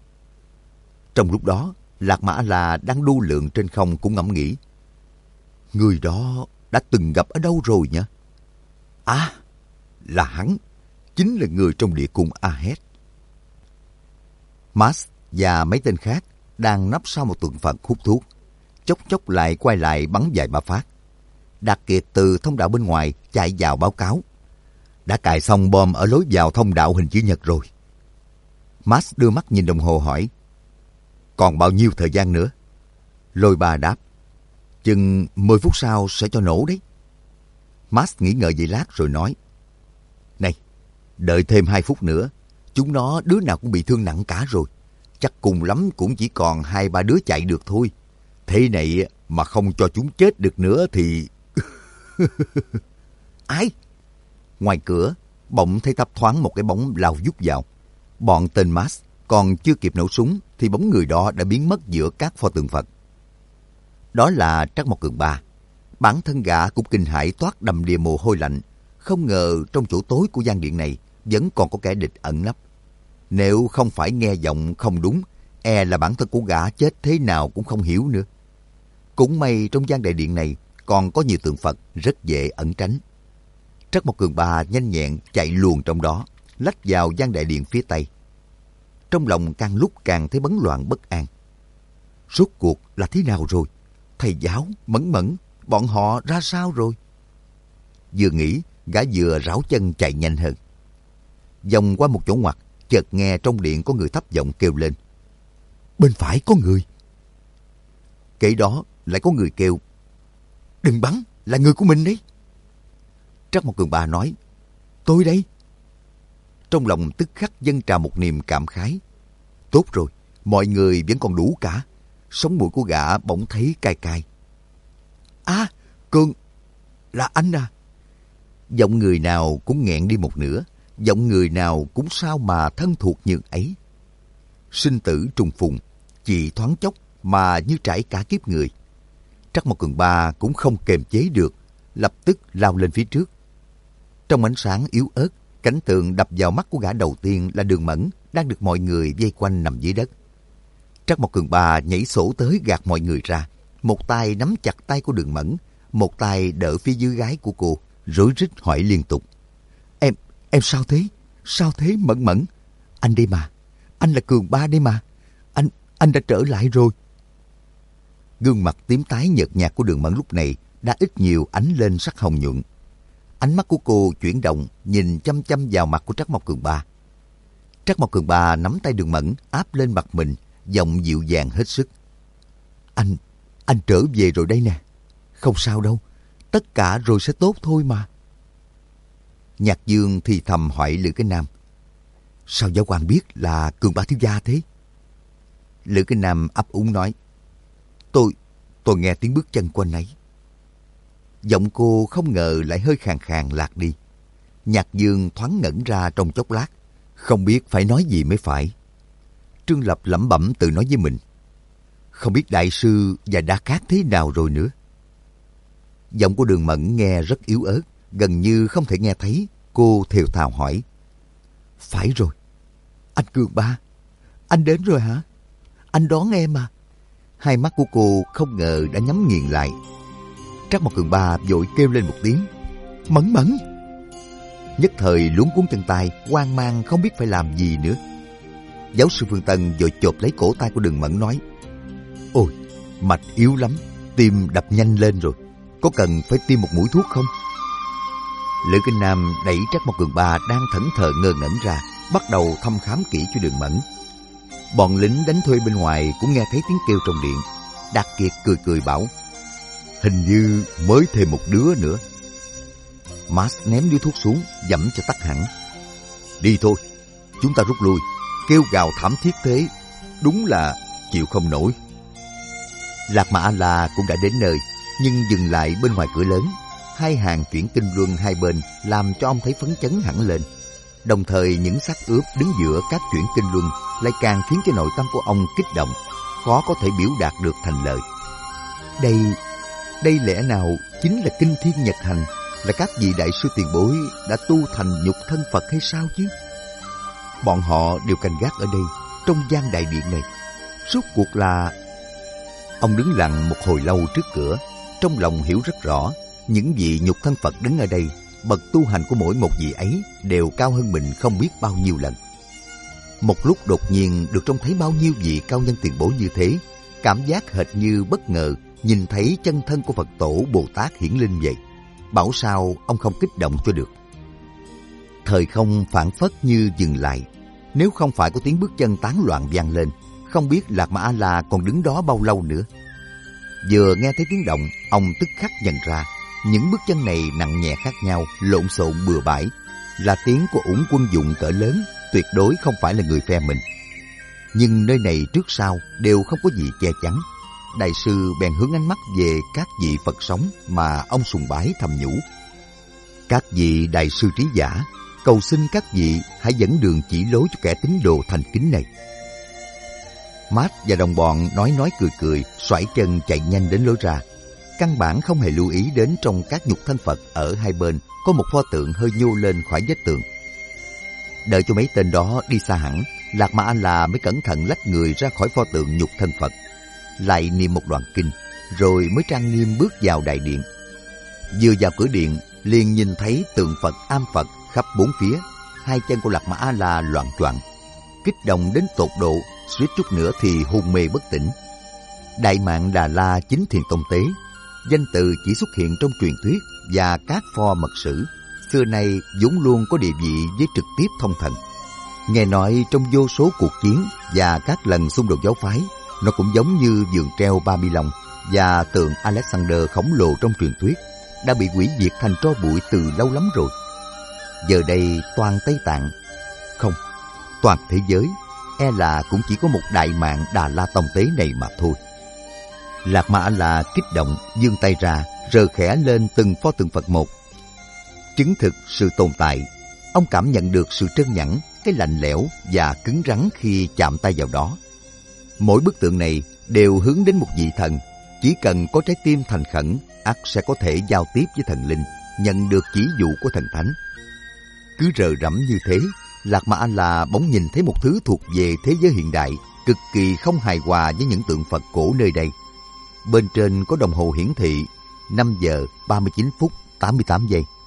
Trong lúc đó, Lạc Ma A-la đang đu lượn trên không cũng ngẫm nghĩ: người đó đã từng gặp ở đâu rồi nhỉ? À, là hắn, chính là người trong địa cung A-hét. Max và mấy tên khác đang nấp sau một tượng Phật hút thuốc, chốc chốc lại quay lại bắn vài ba phát. Đạt Kiệt từ thông đạo bên ngoài chạy vào báo cáo. Đã cài xong bom ở lối vào thông đạo hình chữ nhật rồi. Max đưa mắt nhìn đồng hồ hỏi, còn bao nhiêu thời gian nữa? Lôi Ba đáp, chừng mười phút sau sẽ cho nổ đấy. Max nghĩ ngợi giây lát rồi nói, này, đợi thêm hai phút nữa, chúng nó đứa nào cũng bị thương nặng cả rồi. Chắc cùng lắm cũng chỉ còn hai ba đứa chạy được thôi. Thế này mà không cho chúng chết được nữa thì... Ai? Ngoài cửa, bỗng thấy thấp thoáng một cái bóng lao vút vào. Bọn tên Max còn chưa kịp nổ súng thì bóng người đó đã biến mất giữa các pho tượng Phật. Đó là Trắc Mộc Cường Ba. Bản thân gã cũng kinh hãi toát đầm đìa mồ hôi lạnh. Không ngờ trong chỗ tối của gian điện này vẫn còn có kẻ địch ẩn nấp. Nếu không phải nghe giọng không đúng, e là bản thân của gã chết thế nào cũng không hiểu nữa. Cũng may trong gian đại điện này còn có nhiều tượng Phật rất dễ ẩn tránh. Trắc Mộc Cường Ba nhanh nhẹn chạy luồn trong đó, lách vào gian đại điện phía tây. Trong lòng càng lúc càng thấy bấn loạn bất an. Rốt cuộc là thế nào rồi? Thầy giáo, Mẫn Mẫn, bọn họ ra sao rồi? Vừa nghĩ, gã vừa rảo chân chạy nhanh hơn. Vòng qua một chỗ ngoặt, chợt nghe trong điện có người thấp giọng kêu lên. Bên phải có người. Kể đó lại có người kêu, đừng bắn, là người của mình đấy. Trắc Mộc Cường Ba nói, tôi đây. Trong lòng tức khắc dâng trào một niềm cảm khái. Tốt rồi, mọi người vẫn còn đủ cả. Sống mũi của gã bỗng thấy cay cay. À, Cường, là anh à? Giọng người nào cũng nghẹn đi một nửa, giọng người nào cũng sao mà thân thuộc như ấy. Sinh tử trùng phùng, chỉ thoáng chốc mà như trải cả kiếp người. Trắc Mộc Cường Ba cũng không kềm chế được, lập tức lao lên phía trước. Trong ánh sáng yếu ớt, cảnh tượng đập vào mắt của gã đầu tiên là Đường Mẫn đang được mọi người vây quanh nằm dưới đất. Trắc Mộc Cường Ba nhảy sổ tới gạt mọi người ra, một tay nắm chặt tay của Đường Mẫn, một tay đỡ phía dưới gái của cô, rối rít hỏi liên tục. Em, em sao thế? Sao thế Mẫn Mẫn? Anh đây mà, anh là Cường Ba đây mà, anh, anh đã trở lại rồi. Gương mặt tím tái nhợt nhạt của Đường Mẫn lúc này đã ít nhiều ánh lên sắc hồng nhuận. Ánh mắt của cô chuyển động, nhìn chăm chăm vào mặt của Trắc Mộc Cường Ba. Trắc Mộc Cường Ba nắm tay Đường Mẫn áp lên mặt mình, giọng dịu dàng hết sức. Anh, anh trở về rồi đây nè. Không sao đâu, tất cả rồi sẽ tốt thôi mà. Nhạc Dương thì thầm hỏi Lữ Cái Nam. Sao giáo quan biết là Cường Ba thiếu gia thế? Lữ Cái Nam ấp úng nói. Tôi, tôi nghe tiếng bước chân của anh ấy. Giọng cô không ngờ lại hơi khàn khàn lạc đi. Nhạc Dương thoáng ngẩn ra trong chốc lát, không biết phải nói gì mới phải. Trương Lập lẩm bẩm tự nói với mình. Không biết đại sư và Đa Cát thế nào rồi nữa. Giọng của Đường Mẫn nghe rất yếu ớt, gần như không thể nghe thấy. Cô thều thào hỏi. Phải rồi, anh Cường Ba, anh đến rồi hả? Anh đón em à? Hai mắt của cô không ngờ đã nhắm nghiền lại. Trắc Mộc Cường Ba vội kêu lên một tiếng. Mẫn Mẫn! Nhất thời luống cuống chân tay, hoang mang không biết phải làm gì nữa. Giáo sư Phương Tân vội chộp lấy cổ tay của Đường Mẫn nói. Ôi, mạch yếu lắm, tim đập nhanh lên rồi. Có cần phải tiêm một mũi thuốc không? Lữ Kinh Nam đẩy Trắc Mộc Cường Ba đang thẫn thờ ngơ ngẩn ra, bắt đầu thăm khám kỹ cho Đường Mẫn. Bọn lính đánh thuê bên ngoài cũng nghe thấy tiếng kêu trong điện. Đạt Kiệt cười cười bảo. Hình như mới thêm một đứa nữa. Max ném điếu thuốc xuống, dẫm cho tắt hẳn. Đi thôi, chúng ta rút lui. Kêu gào thảm thiết thế, đúng là chịu không nổi. Lạc Mà A-la cũng đã đến nơi, nhưng dừng lại bên ngoài cửa lớn. Hai hàng chuyển kinh luân hai bên làm cho ông thấy phấn chấn hẳn lên. Đồng thời những xác ướp đứng giữa các chuyển kinh luân lại càng khiến cho nội tâm của ông kích động, khó có thể biểu đạt được thành lời. Đây, đây lẽ nào chính là kinh thiên nhật hành, là các vị đại sư tiền bối đã tu thành nhục thân Phật hay sao chứ? Bọn họ đều canh gác ở đây, trong gian đại điện này. Rốt cuộc là... Ông đứng lặng một hồi lâu trước cửa, trong lòng hiểu rất rõ, những vị nhục thân Phật đứng ở đây, bậc tu hành của mỗi một vị ấy đều cao hơn mình không biết bao nhiêu lần. Một lúc đột nhiên được trông thấy bao nhiêu vị cao nhân tiền bối như thế, cảm giác hệt như bất ngờ nhìn thấy chân thân của Phật tổ Bồ Tát hiển linh vậy. Bảo sao ông không kích động cho được. Thời không phảng phất như dừng lại. Nếu không phải có tiếng bước chân tán loạn vang lên, không biết Lạc Ma A-la còn đứng đó bao lâu nữa. Vừa nghe thấy tiếng động, ông tức khắc nhận ra những bước chân này nặng nhẹ khác nhau, lộn xộn bừa bãi, là tiếng của ủng quân dụng cỡ lớn, tuyệt đối không phải là người phe mình. Nhưng nơi này trước sau đều không có gì che chắn. Đại sư bèn hướng ánh mắt về các vị Phật sống mà ông sùng bái thầm nhủ: các vị đại sư trí giả, cầu xin các vị hãy dẫn đường chỉ lối cho kẻ tín đồ thành kính này. Mát và đồng bọn nói nói cười cười, xoải chân chạy nhanh đến lối ra. Căn bản không hề lưu ý đến trong các nhục thân Phật ở hai bên có một pho tượng hơi nhô lên khỏi vách tường. Đợi cho mấy tên đó đi xa hẳn, Lạc Ma A-la mới cẩn thận lách người ra khỏi pho tượng nhục thân Phật, lại niệm một đoạn kinh, rồi mới trang nghiêm bước vào đại điện. Vừa vào cửa điện, liền nhìn thấy tượng Phật am Phật khắp bốn phía. Hai chân của Lạc Ma A-la loạng choạng, kích động đến tột độ, suýt chút nữa thì hôn mê bất tỉnh. Đại Mạn Đà La Chính Thiền Tông Tế, danh từ chỉ xuất hiện trong truyền thuyết và các pho mật sử, xưa nay vốn luôn có địa vị với trực tiếp thông thần. Nghe nói trong vô số cuộc chiến và các lần xung đột giáo phái, nó cũng giống như vườn treo Babylon và tượng Alexander khổng lồ trong truyền thuyết, đã bị hủy diệt thành tro bụi từ lâu lắm rồi. Giờ đây toàn Tây Tạng, không, toàn thế giới, e là cũng chỉ có một Đại Mạn Đà La Tông Tế này mà thôi. Lạc Ma A-la kích động vươn tay ra, rờ khẽ lên từng pho tượng Phật một. Chứng thực sự tồn tại, ông cảm nhận được sự trơn nhẵn, cái lạnh lẽo và cứng rắn khi chạm tay vào đó. Mỗi bức tượng này đều hướng đến một vị thần, chỉ cần có trái tim thành khẩn, ắt sẽ có thể giao tiếp với thần linh, nhận được chỉ dụ của thần thánh. Cứ rờ rẫm như thế, Lạc Ma A-la bỗng nhìn thấy một thứ thuộc về thế giới hiện đại, cực kỳ không hài hòa với những tượng Phật cổ nơi đây. Bên trên có đồng hồ hiển thị năm giờ ba mươi chín phút tám mươi tám giây.